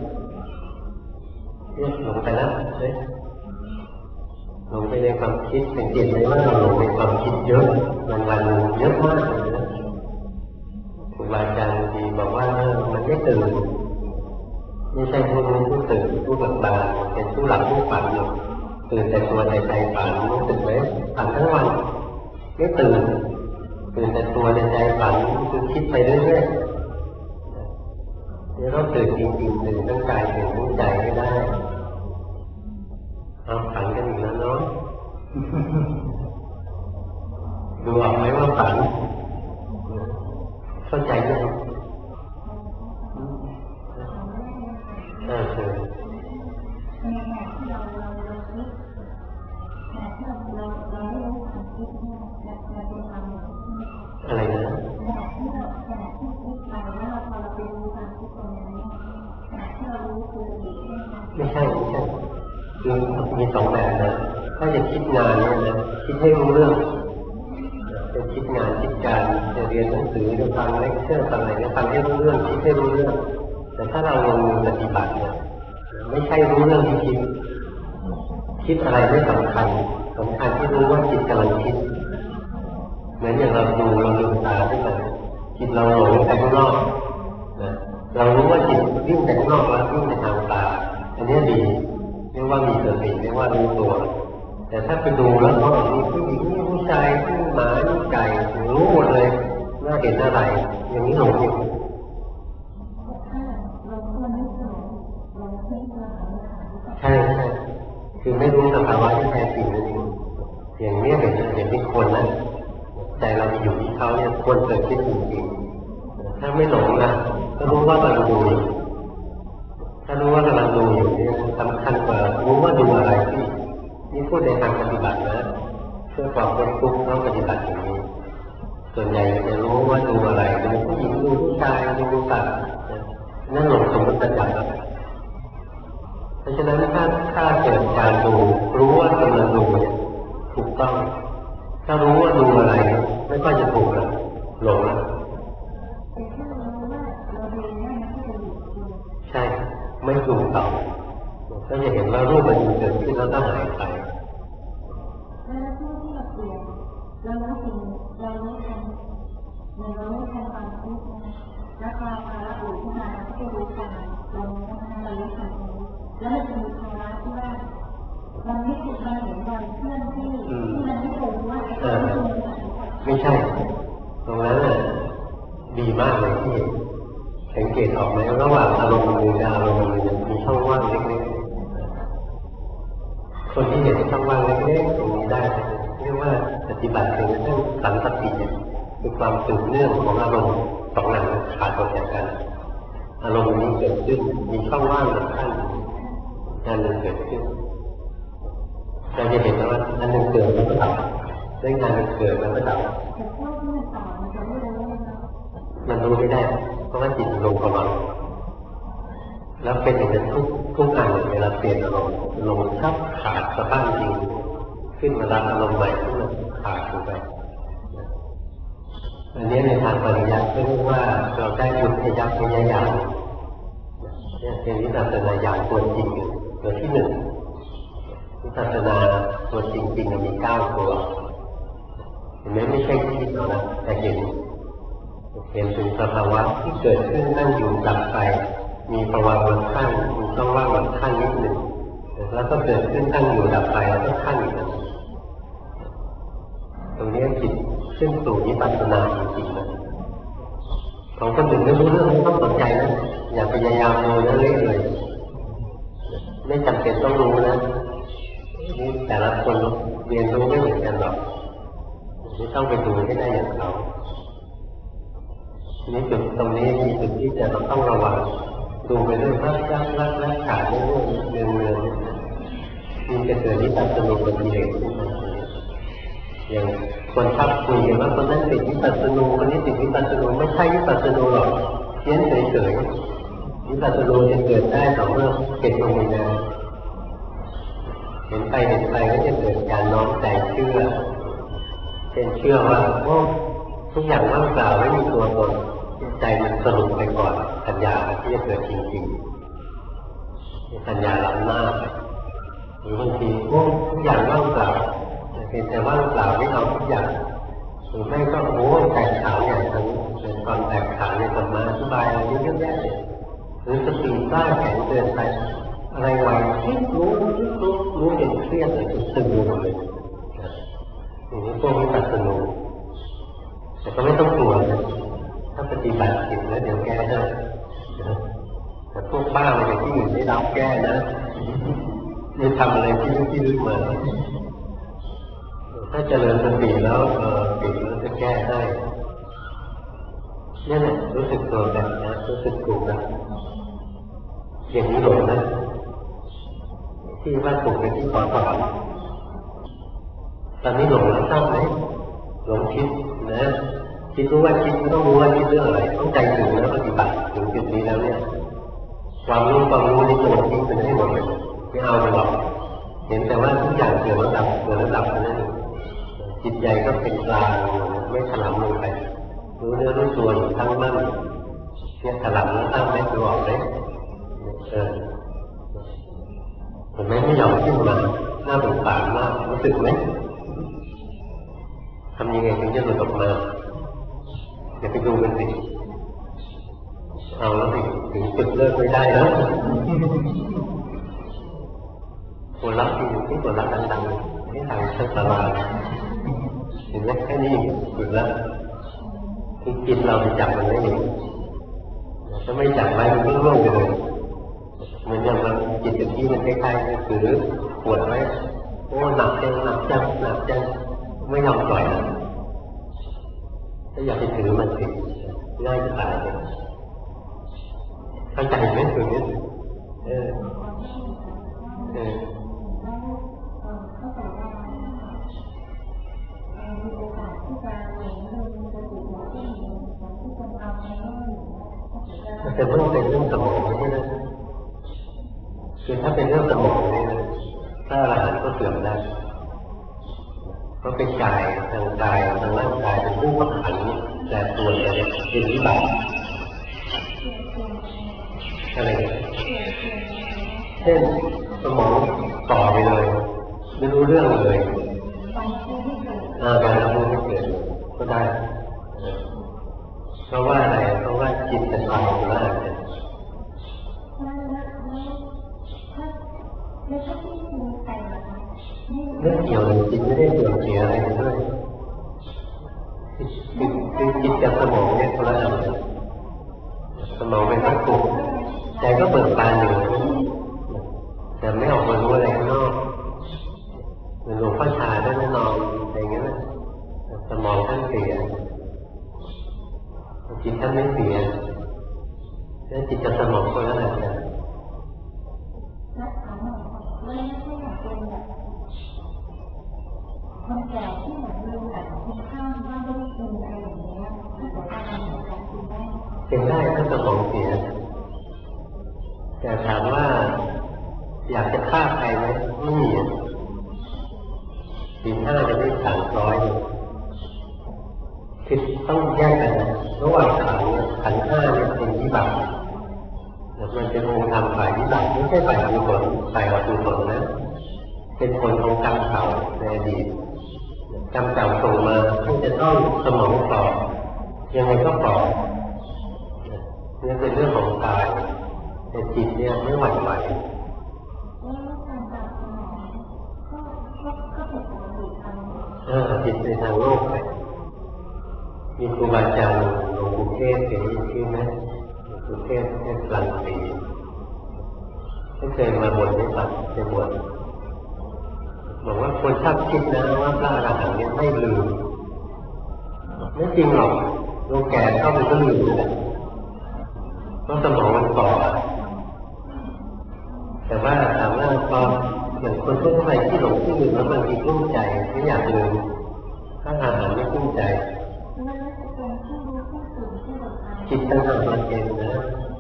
หลงไปแล้วหลงไปในความคิดสังเกตไหมว่าเราหลงในความคิดเยอะวันเยอะมากเลยนะครูบาอาจารย์ทีบอกว่ามันไม่ตื่นไม่ใช่ผู้รู้ผู้ตื่นผู้หลับตาเป็นผู้หลับผู้ฝันอยู่ตื่นแต่ตัวแต่ใจฝันรู้สึกไหมฝันทั้งวันไม่ตื่นแต่ตัวแต่ใจฝันคือคิดไปเรื่อยๆนี่เราตื่นจริงๆตื่นทั้งกายตื่นทั้งใจไม่ได้เราฝันกันอีกแล้วเนาะดูออกไหมว่าฝันเข้าใจไหมคืออะไรนะไม่ใช่คือมีสองแบบนะถ้าจะคิดงานเนี่ยนะคิดให้รู้เรื่องจะคิดงานคิดการจะเรียนหนังสือจะฟังเลคเชอร์ฟังอะไรเนี่ยฟังให้รู้เรื่องคิดให้รู้เรื่องแต่ถ้าเราลงมือปฏิบัติเนี่ยไม่ใช่รู้เรื่องที่คิดอะไรไม่สำคัญที่รู้ว่าจิตกำลังคิดเหมือนอย่างเราลืมตาขึ้นมาจิตเราหลงไปข้างนอกนะเรารู้ว่าจิตวิ่งไปข้างนอกแล้ววิ่งไปทางตาอันนี้ดีเรียกว่ามีสติเรียกว่ารู้ตัวแต่ถ้าไปดูแล้วก็มีผู้หญิงมีผู้ชายมีหมามีไก่รู้หมดเลยว่าเห็นอะไรอย่างนี้หลงอยู่ใช่คือไม่รู้สภาวะที่แท้จริงนั่นเองอย่างนี้เห็นเป็นคนนะใจเราไปอยู่ที่เขาเนี่ยควรเกิดขึ้นจริงๆถ้าไม่หลงนะก็รู้ว่ากำลังดูอยู่ถ้ารู้ว่ากำลังดูอยู่นี่สำคัญกว่ารู้ว่าดูอะไรที่นี่พูดในทางปฏิบัตินะเพื่อความพ้นทุกข์ต้องปฏิบัติอย่างนี้ส่วนใหญ่จะรู้ว่าดูอะไรดูผู้หญิงดูผู้ชายดูสัตว์นั่นหลงสมมติจักรเพราะฉะนั้นถ้าเกิดการดูรู้ว่ากำลังดูเนี่ยถูกต้องถ้ารู้ว่าดูอะไรไม่ค่อยจะถูกแล้วหลงแล้วใช่ไม่ถูกต้องก็จะเห็นว่ารูปมันเกิดขึ้นแล้วก็หายไปเรารู้ทันความคิดแล้วพอเราอยู่ขึ้นมาเราก็รู้ทันเรารู้ทันแล้วมันจะมีภาวะที่ว่ามันไม่ถูกมันเห็นรอยเคลื่อนที่มันไม่ถูกว่าไม่ใช่ตรงนั้นน่ะดีมากเลยที่สังเกตออกไหมระหว่างอารมณ์หนึ่งกับอารมณ์หนึ่งมีช่องว่างเล็กๆคนที่เห็นช่องว่างเล็กๆตรงนี้ได้เรียกว่าปฏิบัติถึงเรื่องสัมปติคือความสืบเนื่องของอารมณ์สองอย่างขาดออกจากกันอารมณ์นี้เกิดขึ้นมีช่องว่างหนึ่งขั้นอันหนึ่งเกิดขึ้นเราจะเห็นว่าอันหนึ่งเกิดแล้วก็ดับได้งานเกิดแล้วก็ดับมันรู้ไม่ได้เพราะว่าจิตลงกำลังแล้วเป็นอย่างนั้นทุกอันเวลาเปลี่ยนอารมณ์ลงชับขาดสะบั้นจริงขึ้นมารับอารมณ์ใหม่ขึ้นมาขาดลงไปอันนี้ในทางปริยัติเรียกว่าเราได้หยุดพยักพยายามเนี่ยเป็นวิปัสสนาญาณตัวจริงตัวที่หนึ่งวิปัสสนาตัวจริงๆมี9ตัวเห็นไหมไม่ใช่คิดเอานะแต่เห็นถึงสภาวะที่เกิดขึ้นนั่งอยู่ดับไปมีภาวะบางขั้นมีช่องว่างบางขั้นนิดหนึ่งแล้วก็เกิดขึ้นตั้งอยู่ดับไปแล้วก็ขั้นอีกตรงนี้จิตขึ้นสู่วิปัสสนาจริงๆนะของคนอื่นไม่รู้เรื่องไม่ต้องสนใจนะอย่าพยายามดูนะเละเลยไม่จำเป็นต้องรู้นะนี่แต่ละคนเรียนรู้ไม่เหมือนกันหรอกไม่ต้องไปดูให้ได้อย่างเขาทีนี้จุดตรงนี้มีจุดที่เราต้องระวังดูไปเรื่อยรักขาดเรื่อยเนืองมีจะเกิดวิปัสสนาเป็นกิเลสขึ้นมาอย่างคนทับคุยกันว่าคนนั้นติดวิปัสสนาคนนี้ติดวิปัสสนาไม่ใช่วิปัสสนาหรอกเพี้ยนเฉยๆวิปัสสนาจะเกิดได้ต่อเมื่อเก็บลงในน้ำเห็นไปก็จะเกิดการน้อมใจเชื่อเช่นเชื่อว่าโอ้ทุกอย่างว่างเปล่าไม่มีตัวตนใจมันสรุปไปก่อนปัญญาที่จะเกิดจริงๆปัญญาล้ำหน้าหรือบางทีโอ้ทุกอย่างว่างเปล่าเป็นแต่ว่างเปล่าไม่เอาทุกอย่างหรือไม่ก็โอ้แตกฉานอย่างนั้นเป็นตอนแตกฉานในธรรมะอธิบายอะไรเยอะแยะเลยหรือสติบ้าแข็งเกินไปอะไรไวคิดรู้เห็นเครียดเลยตึงหมดเลยอย่างนี้พวกวิปัสสนาแต่ก็ไม่ต้องกลัวนะถ้าปฏิบัติผิดแล้วเดี๋ยวแก้ได้แต่พวกบ้าอะไรที่อื่นไม่รับแก้นะนี่ทำอะไรที่ลึกมาถ้าเจริญสติแล้วติดแล้วจะแก้ได้นี่แหละรู้สึกตัวแบบนะรู้สึกถูกนะอย่างนี้หลงนะที่ว่าถูกเป็นที่ขอสอนตอนนี้หลงแล้วทราบไหมหลงคิดนะคิดรู้ว่าคิดต้องรู้ว่าคิดเรื่องอะไรต้องใจถึงแล้วปฏิบัติถึงจุดนี้แล้วเนี่ยความรู้นี่โยนทิ้งไปให้หมดเลยไม่เอาไปหรอกเห็นแต่ว่าทุกอย่างเกิดระดับเท่านั้นจิตใจก็เป็นกลางไม่ถลำลงไปรู้เนื้อรู้ตัวอยู่ทั้งนั้นเนี่ยถลำแล้วตั้งไม่ตัวออกเลยเห็นไหมไม่ยอมขึ้นมาหน้าสงสารมากรู้สึกไหมทำยังไงถึงจะหลุดออกมาอย่าไปดูมันสิเอาแล้วสิถึงจุดเลิกไม่ได้แล้วหัวเราะที่หัวเราะดังๆให้ทางชั้นสลาเห็นไหมแค่นี้จุดแล้วที่กินเราไปจับมันไม่เห็นถ้าไม่จับไว้มันร่วงไปเลยเหมือนอย่างมันจิตอย่างที่มันคล้ายๆถือปวดไว้โอ้หนักจังไม่ยอมปล่อยนะถ้าอยากไปถือมันสิง่ายจะตายเลยเข้าใจไหมถึงนี้แต่เมื่อเป็นเรื่องสมองไม่ใช่นะคือถ้าเป็นเรื่องสมองนี่นะถ้าอรหันต์ก็เสื่อมได้ก็เป็นกายทางกายทางร่างกายเป็นผู้ขันแต่ส่วนแต่เป็นวิบากอะไรเช่นสมองต่อไปเลยไม่รู้เรื่องเลยการรับรู้ไม่เกิดก็ได้เพราะว่าอะไรเพราะว่าจิตเป็นความมากไม่เกี่ยวเลยจิตไม่ได้เสื่อมเสียอะไรเลยคือจิตกับสมองเนี่ยคนละอันสมองเป็นวัตถุใจก็เบิกบานอยู่แต่ไม่ออกมารู้อะไรข้างนอกเหมือนหลวงพ่อชาได้แน่นอนอะไรเงี้ยสมองท่านเสียจิตท่านไม่เสียแล้วจิตกับสมองคนละอันกันคนแก่ที่เหมือนลืมแบบกินข้าวบ้างไม่ได้กินอะไรอย่างเงี้ยแต่การทำการกินได้เป็นได้ถ้าสมองเสียแต่ถามว่าอยากจะฆ่าใครไหมไม่มีศีลห้าจะไม่300คือต้องแยกกันระหว่างขันธ์ห้าเนี่ยเป็นวิบากมันเป็นองค์ธรรมฝ่ายวิบากไม่ใช่ฝ่ายกุศลฝ่ายอกุศลนะเป็นผลของกรรมเก่าในอดีตกรรมเก่าส่งมาที่จะต้องสมองต่อยังไงก็ต่อนี่เป็นเรื่องของกายแต่จิตเนี่ยไม่หวั่นไหวจิตในทางโลกไปมีครูบาอาจารย์หลวงปู่เทศเคยได้ยินไหมหลวงปู่เทศกลางปีไม่เคยมาบวชไม่ฟังเคยบวชบอกว่าคนชอบคิดนะว่าพระอรหันต์เนี่ยไม่ลืมไม่จริงหรอกโยมแก่เข้าไปก็ลืมเลยเพราะสมองมันต่อแต่ว่าถามว่าพออย่างคนทั่วไปที่หลงที่ลืมแล้วบางทีกลุ้มใจไม่อยากลืมพระอรหันต์ไม่กลุ้มใจจิตตั้งแต่มันเองนะ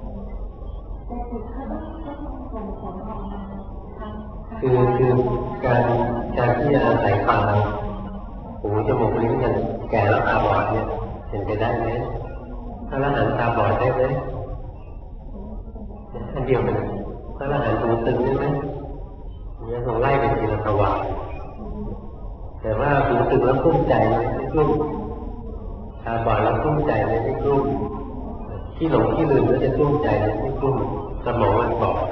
คือการที่จะอาศัยตาหูจมูกลิ้นอย่างแก่แล้วตาบอดเนี่ยเป็นไปได้ไหมพระอรหันต์ตาบอดได้ไหมอันเดียวกันพระอรหันต์หูตึงได้ไหมเนี่ยต้องไล่ไปทีละตัวแต่ว่าหูตึงแล้วกลุ้มใจไหมไม่กลุ้มตาบอดแล้วกลุ้มใจไหมไม่กลุ้มที่หลงที่ลืมแล้วจะกลุ้มใจไหมไม่กลุ้มสมองมันบอก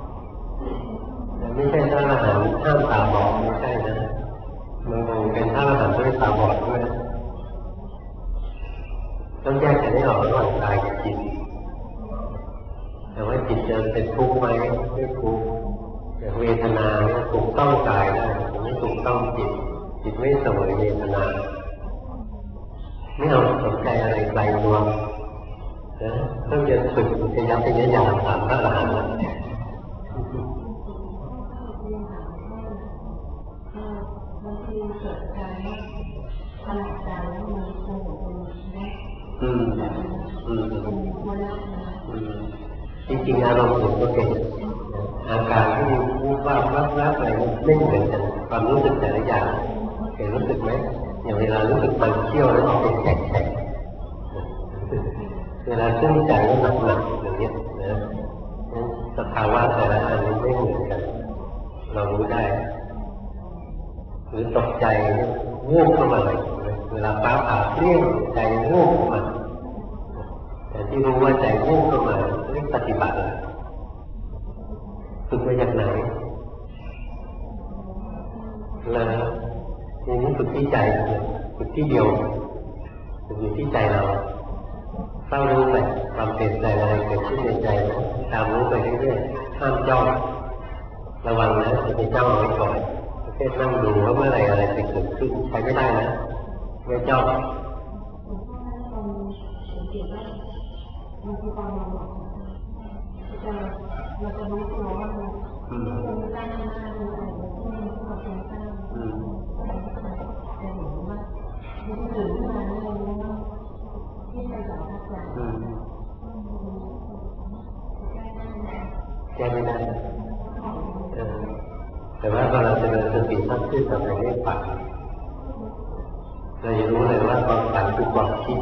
ไม่ใช่พระอรหันต์ห้ามตาบอดไม่ใช่นะมันเป็นพระอรหันต์ด้วยตาบอดด้วยต้องแยกกันให้ออกระหว่างกายกับจิตแต่ว่าจิตจะเป็นทุกข์ไหมไม่ทุกข์แต่เวทนาเนี่ยถูกต้องกายได้ไม่ถูกต้องจิตไม่เสวยเวทนาไม่เอาสนใจอะไรไกลตัวนะต้องจะฝึกพยายามพยายามตามพระอรหันต์จริงๆอารมณ์อื่นก็เป็นอาการที่วูบวาบวับอะไรไม่เหมือนกันความรู้สึกแต่ละอย่างเห็นรู้สึกไหมอย่างเวลารู้สึกมันเที่ยวแล้วออกเป็นแฉกๆเวลาซึ้งใจแล้วหนักๆอย่างนี้นะสภาวะแต่ละอันนี้ไม่เหมือนกันเรารู้ได้หรือตกใจวูบเข้ามาเลยเวลาฟ้าผ่าเปรี้ยงใจวูบเข้ามาแต่ที่รู้ว่าใจวูบเข้ามาไม่ปฏิบัติฝึกมาจากไหนแล้วทีนี้ฝึกที่ใจฝึกที่เดียวฝึกอยู่ที่ใจเราเฝ้ารู้ไปความเปลี่ยนใจอะไรเกิดขึ้นในใจนะตามรู้ไปเรื่อยๆห้ามจ้องระวังนะจะไปจ้องไว้ก่อนแค่นั่งดูว่าเมื่อไรอะไรจะเกิดขึ้นใช้ไม่ได้นะไม่จ้องเราจะรู้ตัวว่าเราตั้งหน้าดูอะไรที่เราเป็นตั้งแต่เห็นว่าที่ตื่นขึ้นมาแล้วเรารู้ว่าที่ใจเราทักใจแก้ไม่ได้แต่ว่าพอเราเจริญสติตั้งขึ้นต่อไปไม่ฝันเราจะรู้เลยว่าความฝันคือความคิด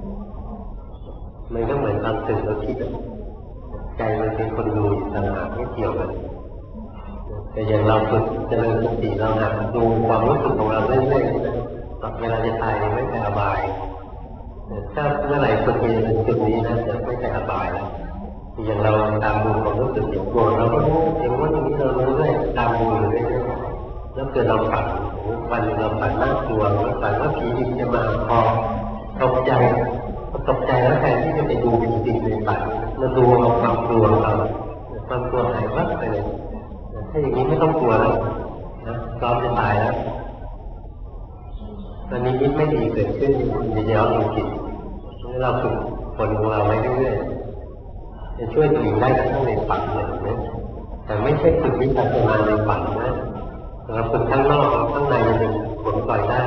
มันก็เหมือนความตื่นแล้วคิดใจมันเป็นคนดูต่างหากไม่เกี่ยวกันแต่อย่างเราฝึกเจริญสติเราหัดดูความรู้สึกของเราเรื่อยๆเวลาจะตายไม่ไปอบายถ้าเมื่อไหร่ฝึกไปถึงจุดนี้นะจะไม่ไปอบายแล้วอย่างเราตามดูความรู้สึกอย่างโกรธเราก็รู้อย่างว่าอย่างนี้เรารู้เรื่อยตามดูอยู่เรื่อยๆแล้วเกิดเราฝันวันเราฝันน่ากลัวฝันว่าผีดิบจะมาพอตกใจแล้วแทนที่จะไปดูผีดิบในฝันเราดูเอาความกลัวเราความกลัวหายวับไปเลยถ้าอย่างนี้ไม่ต้องกลัวแล้วนะพร้อมจะตายแล้วตอนนี้คิดไม่ดีเกิดขึ้นจะย้อนลงจิตเราฝึกฝนของเราไว้เรื่อยๆจะช่วยตัวเองได้ทั้งในฝันเลยนะแต่ไม่ใช่ฝึกวิปัสสนาในฝันนะเราฝึกข้างนอกข้างในจะเป็นผลปล่อยได้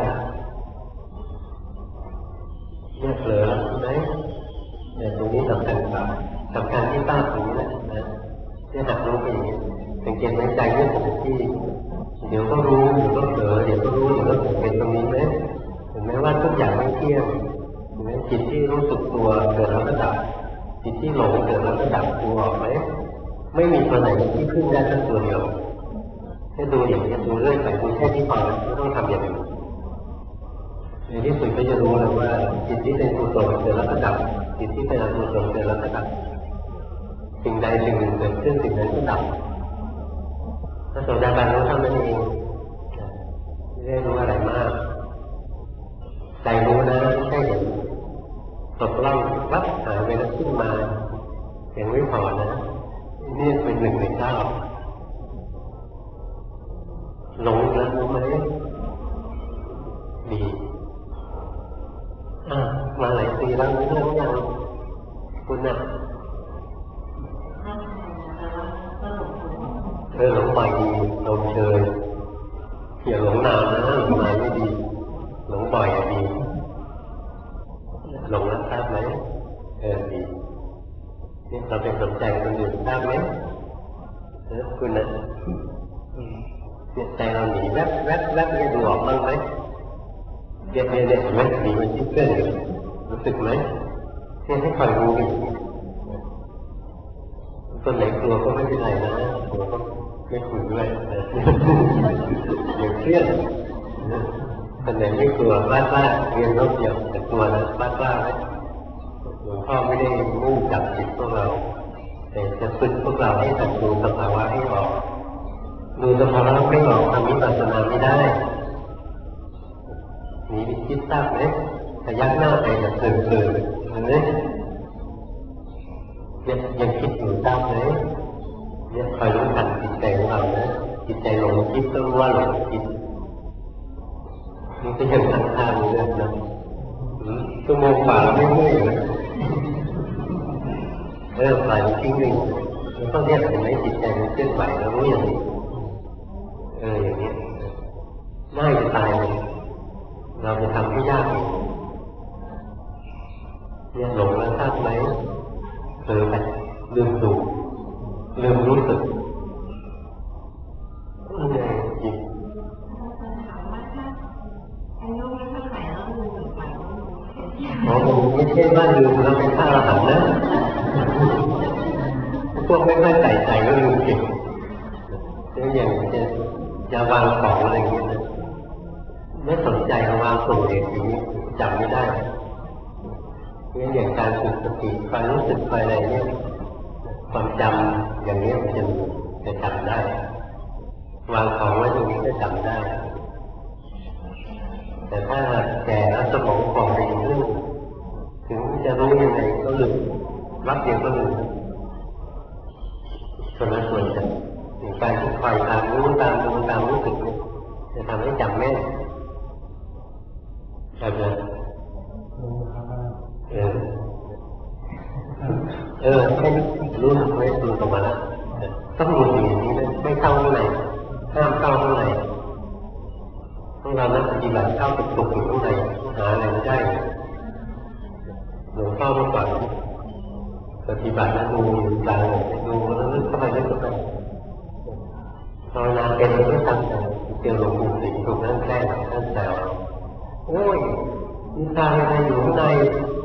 เนี่ยเผลอแล้วใช่ไหมเนี่ยตรงนี้สำคัญกว่าสำคัญที่ตั้งตรงนี้แหละนะที่หัดรู้ไปอย่างนี้สังเกตไหมใจไม่คงที่เดี๋ยวก็รู้เดี๋ยวก็เผลอเดี๋ยวก็รู้เดี๋ยวก็เป็นตรงนี้ไหมเห็นไหมว่าทุกอย่างไม่เที่ยงเห็นไหมจิตที่รู้สึกตัวเกิดแล้วก็ดับจิตที่หลงเกิดแล้วก็ดับตัวออกไหมไม่มีตัวไหนที่ขึ้นได้ทั้งตัวเดียวให้ดูอย่างนี้ดูเรื่อยไปดูแค่ที่พอไม่ต้องทำอย่างอื่นในที่สุดก็จะรู้เลยว่าจิตที่เป็นกุศลเกิดแล้วก็ดับจิตที่เป็นอกุศลเกิดแล้วก็ดับสิ่งใดสิ่งหนึ่งเกิดขึ้นสิ่งนั้นก็ดับพระโสดาบันรู้เท่านั้นเองไม่ได้รู้อะไรมากใจรู้นะไม่ใช่เห็นตกล่องปั๊บหายไปแล้วขึ้นมายังไม่พอนะนี่เป็น1 ใน 9หลงแล้วรู้ไหมดีมาหลายปีแล้วรู้เรื่องยังคุณน่ะหลงบ่อยดีลมเชยอย่าหลงนานนะหลงนานไม่ดีหลงบ่อยดีหลงแล้วทราบไหมดีนี่เราไปสนใจคนอื่นทราบไหมคุณนะใจเราหนีแวบแวบแวบเนี่ยดูออกบ้างไหมเนี่ยเห็นไหมหนีมันคิดเรื่องอยู่รู้สึกไหมเนี่ยให้คอยดูดิคนไหนกลัวก็ไม่เป็นไรนะกลัวก็ไม่คุยด้วยอย่าเครียดคนไหนไม่กลัวบ้าเรียนรบเดียวแต่กลัวนะบ้าไหมหลวงพ่อไม่ได้มุ่งจับจิตพวกเราแต่จะฝึกพวกเราให้จับดูสภาวะให้ออกดูสภาวะไม่ออกทำวิปัสสนาไม่ได้หนีไปคิดทราบไหมพยักหน้าไปแบบเกินเห็นไหมยังคิดอยู่ทราบไหมเนี่ยคอยรู้ทันจิตใจของเรานะจิตใจหลงคิดก็รู้ว่าหลงคิดนี่ก็ยังตั้งท่าอยู่เลยนะชั่วโมงกว่าไม่เมื่อยนะปล่อยทิ้งหนึ่งแล้วก็เรียกเห็นไหมจิตใจมันเคลื่อนไหวแล้วรู้อย่างนี้อย่างนี้ง่ายจะตายเลยเราจะทำให้ยากอีกเนี่ยหลงแล้วทราบไหมเผลอไปลืมดูลืมรู้สึกเนี่ยจิตไม่ใช่ว่าลืมแล้วเป็นข้าราหันนะพวกไม่ค่อยใส่ใจก็ลืมเก่งอย่างจะวางของอะไรอย่างเงี้ยนะไม่สนใจวางส่งเองอย่างนี้จำไม่ได้งั้นอย่างการฝึกสติความรู้สึกอะไรเนี่ยความจำอย่างนี้มันจะจำได้วางของไว้ตรงนี้ก็จำได้แต่ถ้าแก่แล้วสมองฝ่อไปอีกเรื่องถึงจะรู้ยังไงก็ลืมรับเดียวก็ลืมส่วนจะการที่คอยตามรู้ตามดูตามรู้สึกจะทำให้จำแม่นใช่ไหมแค่รู้สึกไม่ดูตรงมาแล้วต้องรู้อย่างนี้นะไม่เข้าข้างในห้ามเข้าข้างในต้องเรานั้นปฏิบัติเข้าไปตกอยู่ข้างในหาอะไรไม่ได้หลวงพ่อเมื่อก่อนปฏิบัติแล้วดูตาดูแล้วลึกเข้าไปลึกเข้าไปภาวนาเป็นไม่ทำแต่เจอหลวงปู่สิงห์ถูกนั่นแกล้งนั่นแซวโอ้ยนิทานอะไรอยู่ข้างใน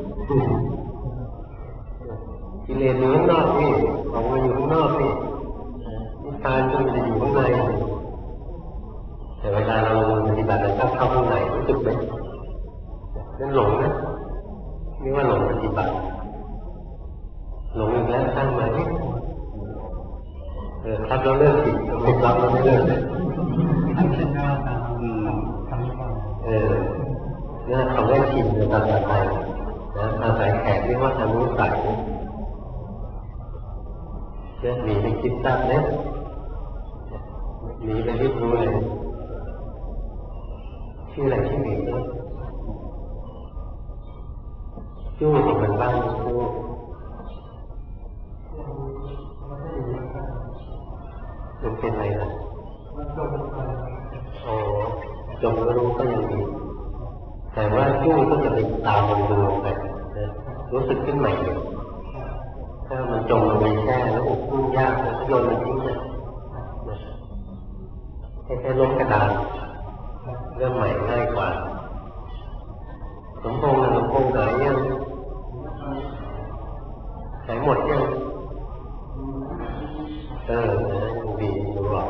กิเลสอยู่ข้างนอกนี่ออกมาอยู่ข้างนอกนี่นิทานมันจะอยู่ข้างในแต่เวลาเราปฏิบัติเราเข้าข้างในรู้สึกไหมนั่นหลงนะนี่ว่าหลงปฏิบัติหลงอีกแล้วตั้งมาที่ครับเราเลิกผิดไม่รับเราไม่เลิกเลยเนี่ยคำว่าชินในภาษาไทยนะภาษาแขกเรียกว่าอนุสัยเนี่ยหนีไปคิดตั้งเนี่ยหนีไปรีบรู้เลยชื่ออะไรชื่อหนีเนี่ยจู้ของมันบ้างจู้มันเป็นอะไรนะจมก็รู้ก็ยังดีแต่ว่าจู้ก็จะเป็นตามมันดูไปรู้สึกขึ้นใหม่เลยถ้ามันจมลงไปแช่แล้วอบกู้ยากแล้วโยนมันทิ้งเลยแค่ล้มกระดานเรื่องใหม่ง่ายกว่าสมพงษ์หายยังหายหมดยังดีดูหรอก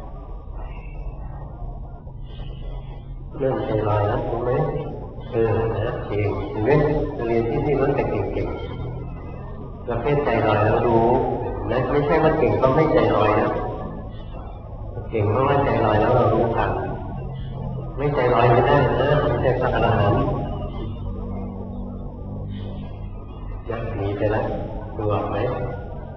เริ่มใจลอยแล้วถูกไหมนะเก่งเห็นไหมเรียนที่นี่มันแต่เก่งๆประเภทใจลอยแล้วรู้นะไม่ใช่ว่าเก่งก็ไม่ใจลอยนะเก่งเพราะว่าใจลอยแล้วเรารู้ทันไม่ใจลอยไม่ได้นะไม่ใช่พระอรหันต์ยักหนีไปแล้วดูออกไหม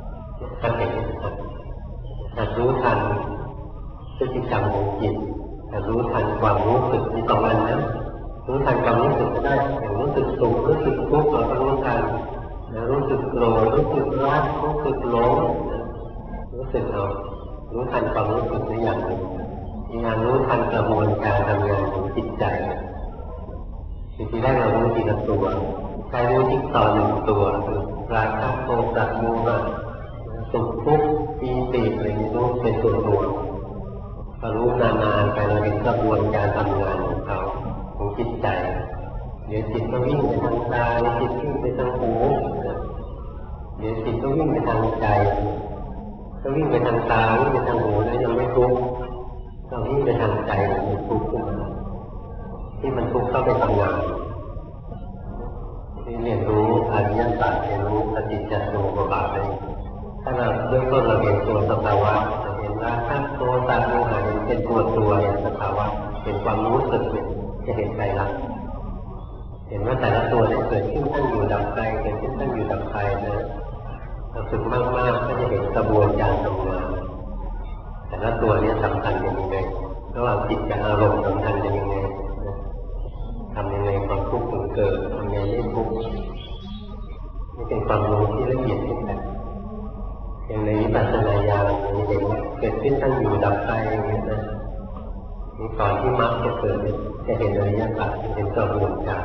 ถ้าเห็นหัดรู้ทันพฤติกรรมของจิตแต่รู้ทันความรู้สึกมีสองอันนะรู้ทันความรู้สึกก็ได้อย่างรู้สึกสุขรู้สึกทุกข์เราก็รู้ทันแล้วรู้สึกโกรธรู้สึกรักรู้สึกหลงรู้สึกเอารู้ทันความรู้สึกในอย่างหนึ่งอีกอย่างรู้ทันกระบวนการทำงานของจิตใจทีแรกเรารู้ทีละตัวใช้รู้จิ๊กซอว์หนึ่งตัวคือราคะโทสะโมหะสุขทุกข์ปีติอะไรนี้รู้เป็นตัวพอรู้นานๆไปเราเห็นกระบวนการทำงานของเขาของจิตใจเดี๋ยวจิตก็วิ่งไปทางตาเดี๋ยวจิตวิ่งไปทางหูเดี๋ยวจิตก็วิ่งไปทางใจก็วิ่งไปทางตาวิ่งไปทางหูแล้วยังไม่ทุกข์ก็วิ่งไปทางใจมันทุกข์ขึ้นมาที่มันทุกข์เข้าไปทำงานที่เรียนรู้อริยสัจเรียนรู้ปฏิจจสมุปบาทเลยถ้าเราเริ่มต้นเราเห็นตัวสภาวะเห็นราคะโทสะโมหะเป็นตัวเห็นสภาวะเห็นความรู้สึกจะเห็นใจรักเห็นว่าแต่ละตัวเนี่ยเกิดขึ้นตั้งอยู่ดับไปเกิดขึ้นตั้งอยู่ดับไปนะเราฝึกมากๆก็จะเห็นกระบวนการทำงานแต่ละตัวนี้สำคัญยังไงระหว่างจิตกับอารมณ์สำคัญยังไงทำยังไงความทุกข์ถึงเกิดทำยังไงไม่ทุกข์นี่เป็นความรู้ที่ละเอียดที่สุดอย่างในวิปัสสนาญาณนี้เห็นเกิดขึ้นตั้งอยู่ดับไปอย่างนี้นะนี่ก่อนที่มรรคจะเกิดจะเห็นอริยสัจเห็นกระบวนการ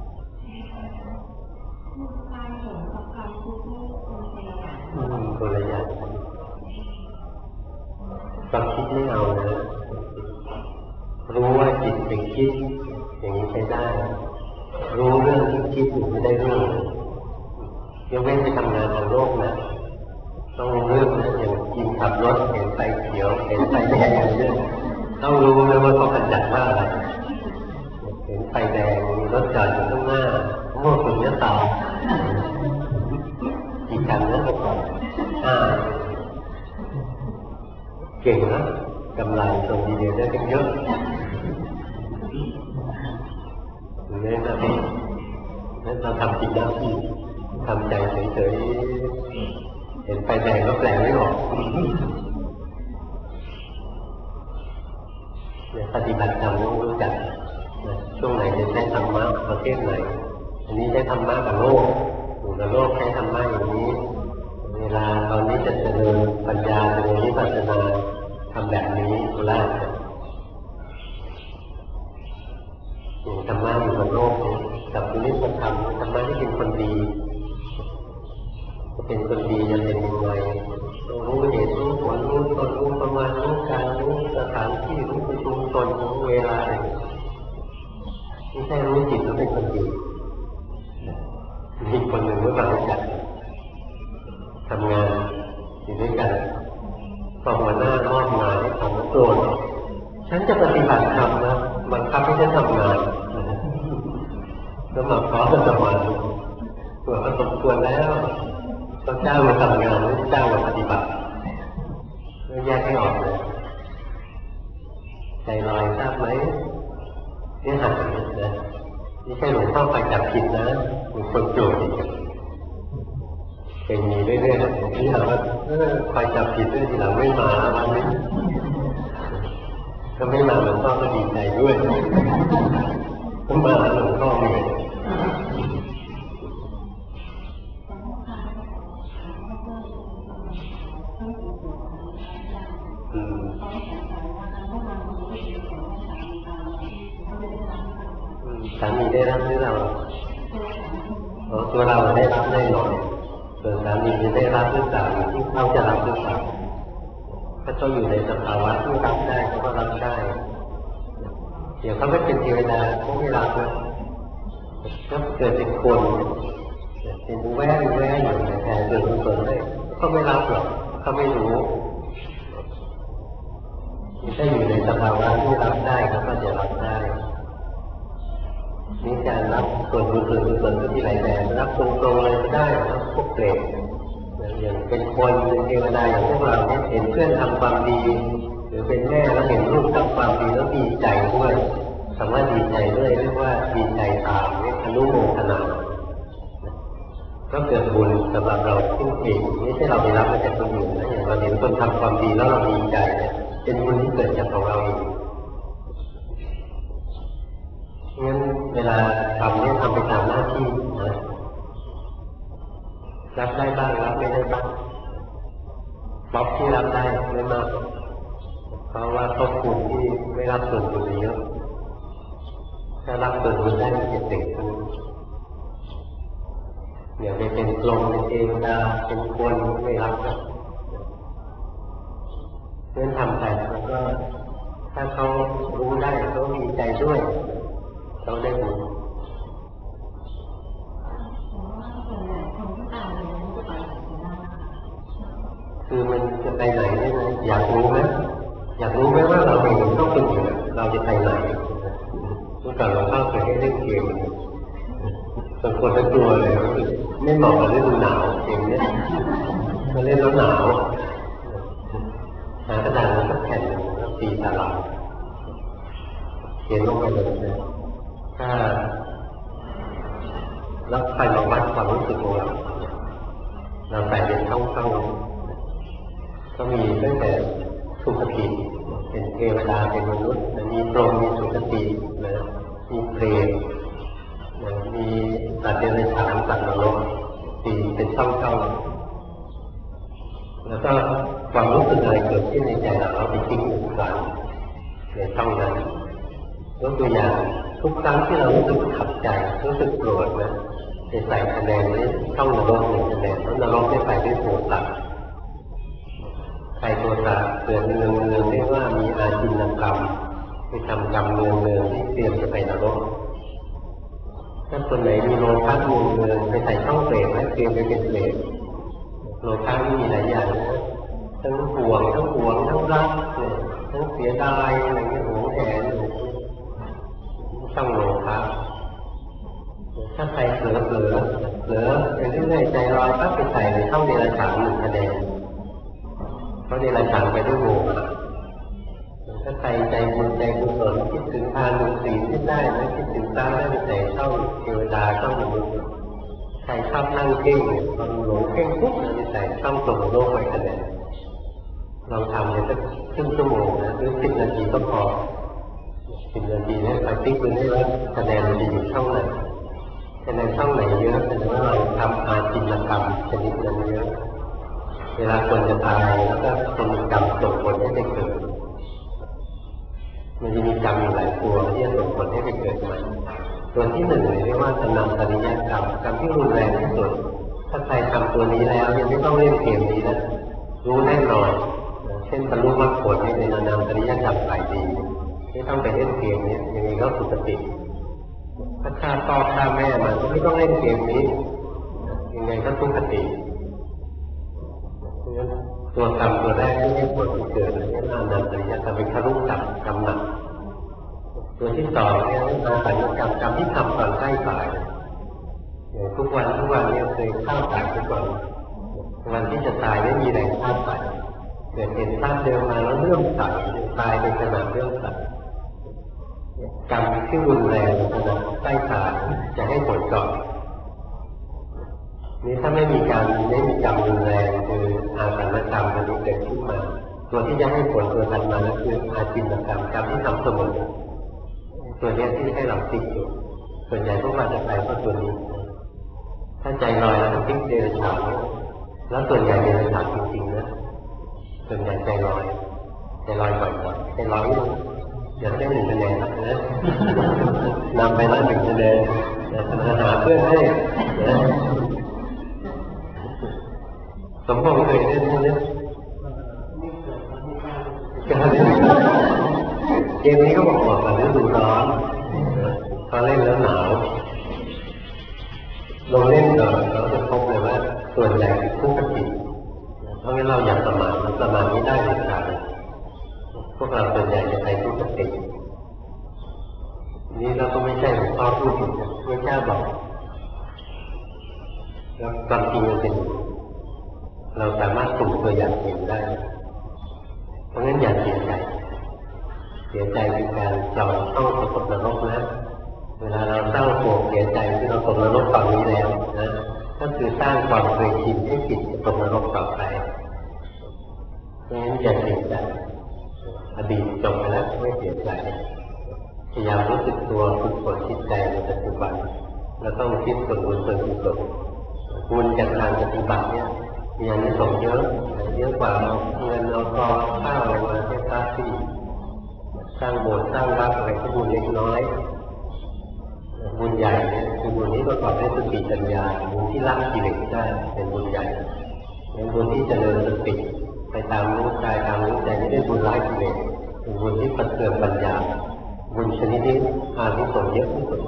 ตัวละอย่างความคิดไม่เอานะรู้ว่าจิตเป็นคิดอย่างนี้ใช้ได้รู้เรื่องที่คิดอยู่ไม่ได้เรื่องยกเว้นไปทำงานทางโลกนะต้องรู้เรื่องนะอย่างกินขับรถเห็นไฟเขียวเห็นไฟแดงอะไรเนี่ยต้องรู้เลยว่าเขาขัดจัดว่าอะไรเห็นไฟแดงมีรถจอดอยู่ข้างหน้าโอ้สุดยอดต่อกี่คันนะก็พอเก่งนะกำไรส่งดีเดียวได้เยอะนี่นะพี่นั่นเราทำจริงแล้วที่ทำใจเฉยๆเห็นไฟแดงก็แปลไม่ออกเนี่ยปฏิบัติธรรมต้องรู้จักช่วงไหนจะใช้ธรรมะประเภทไหนอันนี้ใช้ธรรมะกับโลกอยู่กับโลกใช้ธรรมะอย่างนี้เวลาตอนนี้จะเจริญปัญญาเจริญวิปัสสนาทำแบบนี้ก็ได้อย่างธรรมะอยู่กับโลกกับนิพพานธรรมะที่เป็นคนดีจะเป็นคนดีจะเป็นยังไงรู้เหตุรู้ผลรู้ต้นรู้ประมาณรู้การรู้สถานที่รู้ประชุมตนรู้เวลาไม่ใช่รู้จิตแล้วเป็นคนดีมีคนหนึ่งเมื่อวันจัดทำงานอยู่ด้วยกันพอหัวหน้ามอบงานให้ทำโกรธฉันจะปฏิบัติธรรมนะบังคับให้ฉันทำงานแล้วมาขอกันจะมาตัวก็สมควรแล้วต้องจ้างมาทำงานหรือจ้างมาปฏิบัติแล้วแยกให้ออกเลยใจลอยทราบไหมนี่หันนะนี่ใช่หลวงพ่อไปจับผิดนะมีคนโกรธอีกเป็นมีเรื่อยๆผมที่ถามว่าคอยจับผิดด้วยทีหลังไม่มาวันนี้ก็ไม่มาหลวงพ่อก็ดีใจด้วยก็มาหลวงพ่อเองสามีได้รับหรือเราตัวเราได้รับแน่นอนส่วนสามีจะได้รับหรือเปล่าที่เขาจะรับหรือเปล่าถ้าเขาอยู่ในสภาวะที่รับได้เขาก็รับได้เดี๋ยวเขาไม่เป็นเทวดาเขาไม่รับนะก็เกิดเป็นคนเป็นแว่อยู่แต่เกิดเป็นคนเลยเขาไม่รับหรอกเขาไม่รู้ถ้าอยู่ในสภาวะที่รับได้เขาก็จะรับได้นี่การรับส่วนบุญส่วนที่หลายแบบรับตรงๆเลยก็ได้รับพวกเปรตอย่างเป็นคนเป็นเทวดาอย่างพวกเราเนี่ยเห็นเพื่อนทำความดีหรือเป็นแม่แล้วเห็นลูกทำความดีแล้วดีใจด้วยคำว่าดีใจด้วยเรียกว่าดีใจตามเรียกอนุโมทนาก็เกิดบุญสำหรับเราขึ้นเองไม่ใช่เราไปรับมาจากคนอื่นนะอย่างเราเห็นคนทำความดีแล้วเราดีใจเนี่ยเป็นบุญที่เกิดจากของเราเองงั้นเวลาทำเนี่ยทำไปตามหน้าที่นะรับได้บ้างรับไม่ได้บ้างบ๊อบที่รับได้ไม่มากเพราะว่าต้นทุนที่ไม่รับส่วนบุญเยอะถ้ารับส่วนบุญได้มันจะเด็กขึ้นอย่างไปเป็นกลมเป็นเทวดาเป็นคนไม่รับนะเรื่องทำไปแล้วก็ถ้าเขารู้ได้เขามีใจด้วยเขาได้บุญคือมันจะไปไหนได้ไหมอยากรู้ไหมอยากรู้ไหมว่าเราเองต้องเป็นอย่างไรเราจะไปไหนเมื่อก่อนเราเข้าไปให้เล่นเกมบางคนก็กลัวเลยไม่เหมาะกับฤดูหนาวเกมนี้มาเล่นแล้วหนาวหากระดานแล้วก็แผ่นตีตลาดเขียนลงไปเลยนะถ้าแล้วใครมาวัดความรู้สึกของเราใส่เป็นช่องๆก็มีตั้งแต่สุขติเป็นเทวดาเป็นมนุษย์มีพรหมมีสุขตินะมีเปรตมีสัตว์เดรัจฉานสัตว์นรกตีเป็นช่องๆแล้วก็ความรู้สึกอะไรเกิดขึ้นในใจเราไปทิ้งอยู่กลางในช่องนั้นยกตัวอย่างทุกครั้งที่เรารู้สึกขัดใจรู้สึกโกรธนะจะใส่คะแนนในช่องนรกหนึ่งคะแนนเพราะนรกได้ไปด้วยโทสะใครโทสะเกิดเนืองเรียกว่ามีอาจินกรรมไปทำกรรมเนืองที่เตรียมจะไปนรกถ้าคนไหนมีโลภะเนืองไปใส่ช่องเปรตและเตรียมไปเป็นเปรตโลภะมีหลายอย่างทั้งห่วงทั้งรักทั้งเสียดายอะไรเงี้ยหวงแหนช่องโลภะถ้าใครเผลอไปเรื่อยๆใจลอยปั๊บไปใส่ในช่องเดรัจฉานหนึ่งคะแนนเพราะเดรัจฉานไปด้วยโมหะถ้าใครใจบุญใจกุศลคิดถึงทานบุญศีลที่ได้นะคิดถึงตามได้ไปใส่ช่องเทวดาช่องมนุษย์ใครชอบนั่งเพ่งตอนหลงเพ่งปุ๊บนะไปใส่ช่องส่งโลกไว้คะแนนลองทำเนี่ยสักครึ่งชั่วโมงนะหรือ10 นาทีก็พอ10 นาทีเนี่ยไปติ๊กดูได้ว่าคะแนนมันจะอยู่ช่องไหนคะแนนช่องไหนเยอะแสดงว่าเราทำอาจินกรรมชนิดนั้นเยอะเวลาคนจะตายแล้วก็จะมีกรรมส่งผลให้ไปเกิดมันจะมีกรรมอยู่หลายตัวที่จะส่งผลให้ไปเกิดใหม่ตัวที่หนึ่งเรียกว่าอนันตริยกรรมกรรมที่รุนแรงที่สุดถ้าใครทำตัวนี้แล้วยังไม่ต้องเล่นเกมนี้นะรู้แน่นอนเช่นบรรลุมรรคผลในอนันตริยกรรมฝ่ายดีไม่ต้องไปเล่นเกมนี้ยังไงก็สุขติถ้าฆ่าพ่อฆ่าแม่มันก็ไม่ต้องเล่นเกมนี้ยังไงก็ทุกขติตัวกรรมตัวแรกที่ให้ผลที่เกิดนี่อนันตริยกรรมเป็นครุกรรมกรรมหนักตัวที่สองเนี่ยอาสัญกรรมกรรมที่ทำตอนใกล้ตายอย่างทุกวันเนี่ยเคยฆ่าตายทุกวันที่จะตายไม่มีแรงฆ่าตายเกิดเห็นภาพเดิมมาแล้วเริ่มตายในขณะเริ่มตายกรรมที่รุนแรงขณะใกล้ตายจะให้ผลก่อนนี่ถ้าไม่มีกรรมรุนแรงคืออาสัญกรรมมันเกิดขึ้นมาตัวที่จะให้ผลตัวถัดมาก็คืออาจินกรรมกรรมที่ทำเสมอตัวนี้ที่ให้เราติดอยู่ส่วนใหญ่พวกเราจะไปเพราะตัวนี้ถ้าใจลอยแล้วก็ทิ้งเดรัจฉานแล้วส่วนใหญ่เดรัจฉานจริงๆนะส่วนใหญ่ใจลอยบ่อยๆใจลอยอย่าได้1 คะแนนนะนำไปละ1 คะแนนหาเพื่อนให้สมพงษ์เคยเล่นพวกนี้เกมนี้ก็บอกว่าฤดูร้อนพอเล่นแล้วหนาวลงเล่นก่อนเราจะพบเลยว่าส่วนใหญ่เป็นทุกขติเพราะงั้นเราอย่าประมาทไม่ได้เลยครับพวกเราส่วนใหญ่จะไปทุกขตินี่เราก็ไม่ใช่หลวงพ่อพูดถึงไม่กล้าบอกแล้วความจริงมันเป็นเราสามารถสุ่มตัวอย่างเองได้เพราะงั้นอย่าเสียใจเป็นการเราต้องตกนรกนะเวลาเราเศร้าโศกเสียใจที่เราตกนรกตอนนี้แล้วนะก็คือสร้างความเคยชินให้จิตตกนรกต่อไปเพราะงั้นอย่าเสียใจอดีตจบไปแล้วไม่เสียใจพยายามรู้สึกตัวฝึกฝนจิตใจในปัจจุบันแล้วต้องคิดส่วนบุญส่วนกุศลบุญจากการปฏิบัติเนี่ยมีอานิสงส์เยอะกว่าเอาเงินเอาทองข้าวอะไรมาให้พระที่สร้างโบสถ์สร้างวัดอะไรก็บุญเล็กน้อยบุญใหญ่เนี่ยคือบุญนี้ประกอบด้วยสติปัญญาบุญที่ละกิเลสได้เป็นบุญใหญ่เป็นบุญที่เจริญสติไปตามรู้กายตามรู้ใจไม่ได้บุญละกิเลสเป็นบุญที่ประเสริฐปัญญาบุญชนิดนี้อานิสงส์เยอะที่สุด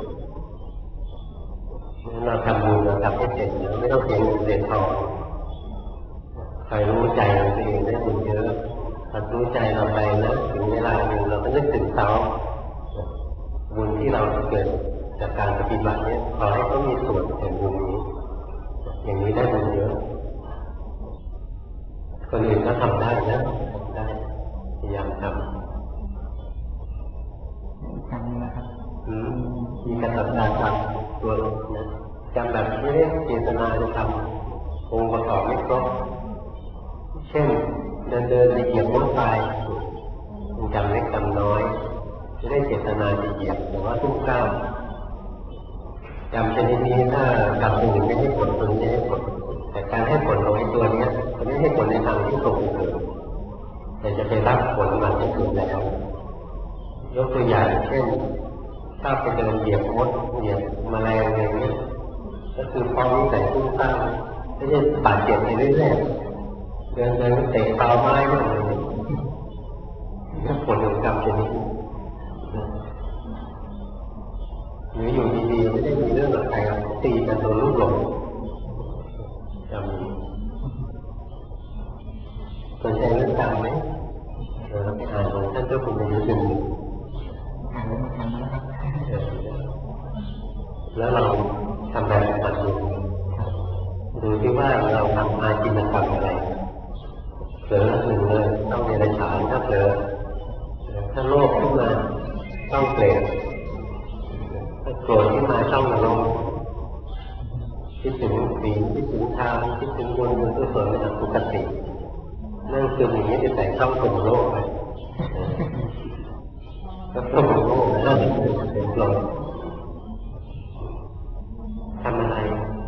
เราทำบุญเราทำให้เสร็จแล้วไม่ต้องเสียเงินเสียทองใครรู้ใจเราเองได้บุญเยอะถ้ารู้ใจเราไปนะถึงเวลาหนึ่งเราก็นึกถึงเขาบุญที่เราเกิดจากการปฏิบัติเนี่ยขอให้เขามีส่วนแห่งบุญนี้อย่างนี้ได้บุญเยอะคนอื่นก็ทำได้นะทำได้พยายามทำนะครับมีการทำงานทำตัวนะจำแบบไม่ได้เจตนาจะทำองค์ประกอบไม่ครบเช่นเดินไปเหยียบมดตายจำเล็กจำน้อยไม่ได้เจตนาจะเหยียบแต่ว่าทุกก้าวจำชนิดนี้ถ้ากำอื่นไม่ให้ผลตัวนี้ให้ผลแต่การให้ผลของไอ้ตัวนี้มันไม่ให้ผลในทางที่ตรงเลยแต่จะไปรับผลมาที่สุดแล้วยกตัวอย่างเช่นถ้าไปเดินเหยียบมดเหยียบแมลงอะไรเงี้ยก็คือพร้อมที่ใส่ตุ้งตั้งไม่ใช่บาดเจ็บไปเรื่อยๆเดินเตะเท้าไม้บ้างเลยถ้าผลของกรรมชนิดนี้หรืออยู่ดีๆไม่ได้มีเรื่องกับใครตีกันโดนลูกหลงจำสนใจเรื่องกรรมไหมเราไปอ่านของท่านเจ้าคุณในยุคหนึ่งแล้วเราทำแบบปฏิบัติดูที่ว่าเราทำอาชีพกรรมอะไรเผลอหนึ่งเลยต้องเดรัจฉานถ้าเผลอถ้าโลภขึ้นมาต้องเปรตถ้าโกรธขึ้นมาต้องนรกคิดถึงศีลคิดถึงทานคิดถึงบุญบุญกุศลในสุคตินั่นคืออย่างนี้จะใส่ช่องคนโลกไปก็ต้องโลกนะเป็นลมทำอะไร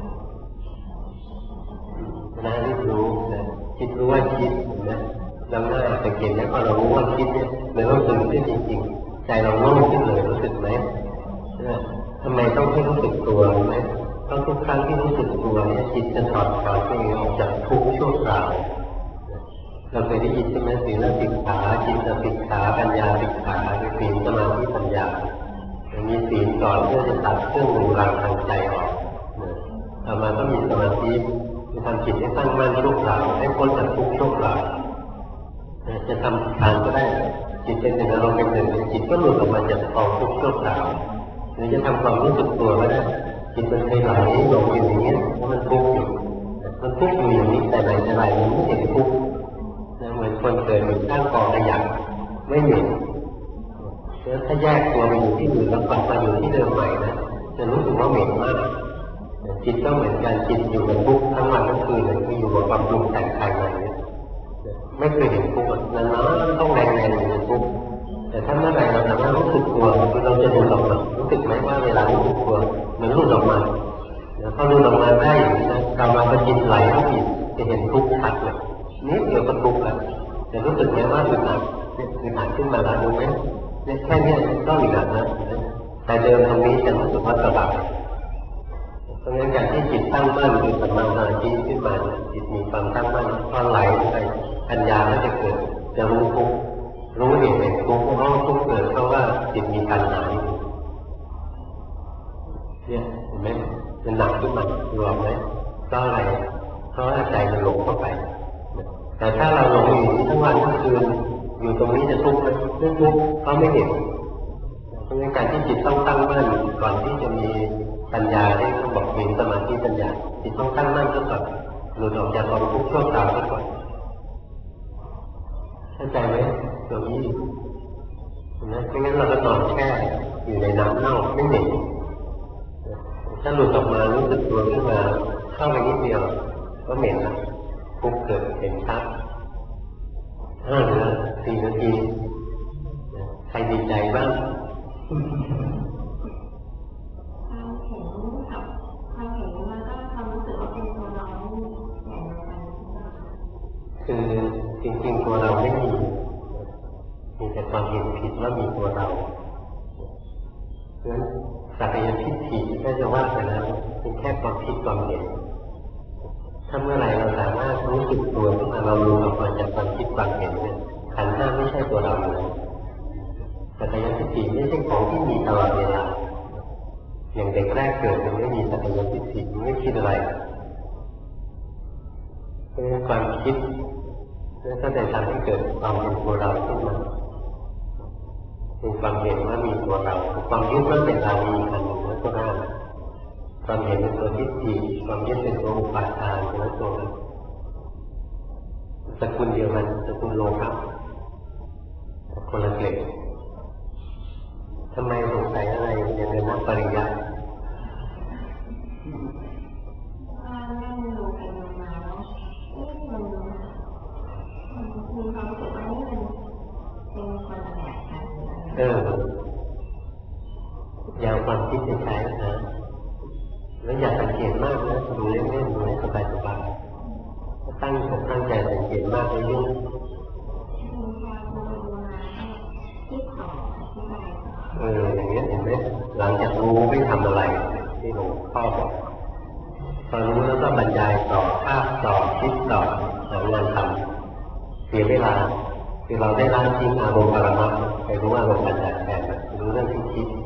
นะรีบรู้นะคิดรู้ว่าคิดนะเราหน้าสังเกตนะพอเรารู้ว่าคิดเนี่ยเราต้องตื่นขึ้นจริงๆใจเราโล่งขึ้นเลยรู้สึกไหมทำไมต้องให้รู้สึกตัวไหมต้องทุกครั้งที่รู้สึกตัวเนี่ยจิตจะถอดถอนตัวเองออกจากทุกข์ชั่วคราวเราเคยได้ยินใช่ไหมศีลสิกขาจิตสิกขาปัญญาสิกขาคือศีลสมาธิปัญญามีศีลก่อนเพื่อจะตัดเครื่องมือรังทางใจออกต่อมาก็มีสมาธิคือทำจิตให้ตั้งมั่นชั่วคราวให้พ้นจากทุกข์ชั่วคราวจะทำทานก็ได้จิตเป็นหนึ่งอารมณ์เป็นหนึ่งจิตก็หลุดออกมาจากกองทุกข์ชั่วคราวหรือจะทำความรู้สึกตัวก็ได้จิตมันเคยไหลหลงอยู่อย่างนี้แล้วมันทุกข์อยู่อย่างนี้แต่ไหนแต่ไรมันไม่เห็นทุกข์เหมือนคนเกิดอยู่ข้างกองขยะไม่เหม็นแล้วถ้าแยกตัวไปอยู่ที่อื่นแล้วกลับมาอยู่ที่เดิมใหม่นะจะรู้สึกว่าเหม็นมากจิตก็เหมือนกันจิตอยู่กับทุกข์ทั้งวันทั้งคืนเลยคืออยู่กับความปรุงแต่งภายในไม่เคยเห็นทุกข์นานๆต้องแรงๆอยู่ในทุกข์แต่ถ้าเมื่อไหร่เราสามารถรู้สึกตัวคือเราจะดูออกมารู้สึกไหมว่าเวลารู้สึกตัวมันรู้ออกมาพอรู้ออกมาได้อย่างนี้นะกำลังจิตไหลเข้าจิตจะเห็นทุกข์ชัดเลยนี่เกี่ยวกับทุกข์แล้วจะรู้สึกไหมว่าอึดอัดอึดอัดขึ้นมาแล้วรู้ไหมเนี่ยแค่นี้ก็อึดอัดนะแต่เดิมตรงนี้จะรู้สึกว่าสบายเพราะงั้นการที่จิตตั้งมั่นคือสัมมาสมาธิขึ้นมาจิตมีความตั้งมั่นพอไหลไปปัญญาก็จะเกิดจะรู้ทุกข์รู้เหตุแห่งทุกข์เพราะทุกข์เกิดเพราะว่าจิตมีปัญหาเนี่ยเห็นไหมมันหนักขึ้นมารวมไหมก็อะไรเพราะใจมันหลงเข้าไปแต่ถ้าเราหลงอยู่ที่ทั้งวันทั้งคืนอยู่ตรงนี้จะทุกข์ไหมไม่ทุกข์เพราะไม่เห็นเพราะงั้นการที่จิตต้องตั้งมั่นก่อนที่จะมีปัญญาได้ต้องบอกมีสมาธิปัญญาจิตต้องตั้งมั่นก็ก่อนหลุดออกจากความทุกข์ชั่วคราวก่อนเข้าใจไหมตรงนี้นะไม่งั้นเราก็นอนแช่อยู่ในน้ำเน่าไม่เหม็นถ้าหลุดออกมารู้สึกตัวขึ้นมาเข้าไปนิดเดียวก็เหม็นแล้วทุกข์เกิดเห็นชัด5 นาที 4 นาทีใครดีใจบ้างความเห็นกับความเห็นแล้วก็ความรู้สึกว่าเป็นตัวเราอย่างเดียวกันคือจริงๆตัวเราไม่มีแต่ความเห็นผิดว่ามีตัวเราเพราะฉะนั้นสักยทิฏฐิถ้าจะว่าไปแล้วเป็นแค่ความคิดความเห็นถ้าเมื่อไหร่เราสามารถรู้สึกตัวขึ้นมาเรารู้ออกมาจากความคิดความเห็นเนี่ยขันธ์ห้าไม่ใช่ตัวเราเลยสักยทิฏฐิไม่ใช่ของที่มีตลอดเวลาอย่างเด็กแรกเกิดมันไม่มีสักยทิฏฐิไม่คิดอะไรเพราะฉะนั้นความคิดแล้วก็ได้ทำให้เกิดความเป็นตัวเราขึ้นมาเป็นความเห็นว่ามีตัวเราความยึดว่าเป็นเรามีขันธ์แล้วก็ร่างความเห็นเป็นตัวทิฏฐิความยึดเป็นตัวอุปาทานแล้วตัวนั้นสกุลเดียวกันสกุลโลหะคนละเกล็ดทำไมสงสัยอะไรอย่างเรียนนักปริญญานั่งดูไปดูมาแล้วมันมีความรู้สึกว่านี่มันเป็นคนละแบบกันอย่าเอาความคิดไปใช้นะแล้วอย่าสังเกตมากนะดูเล่นๆดูให้สบายๆตั้งใจสังเกตมากเลยยุ่งอย่างนี้เห็นไหมหลังจากรู้ไม่ทำอะไรที่หลวงพ่อบอกพอรู้แล้วก็บรรยายต่อภาพต่อคิดต่อหางานทำเสียเวลาคือเราได้ล้างทิ้งอารมณ์ปรมัตถ์ไปรู้อารมณ์ปัจจัยแทนรู้เรื่องที่คิด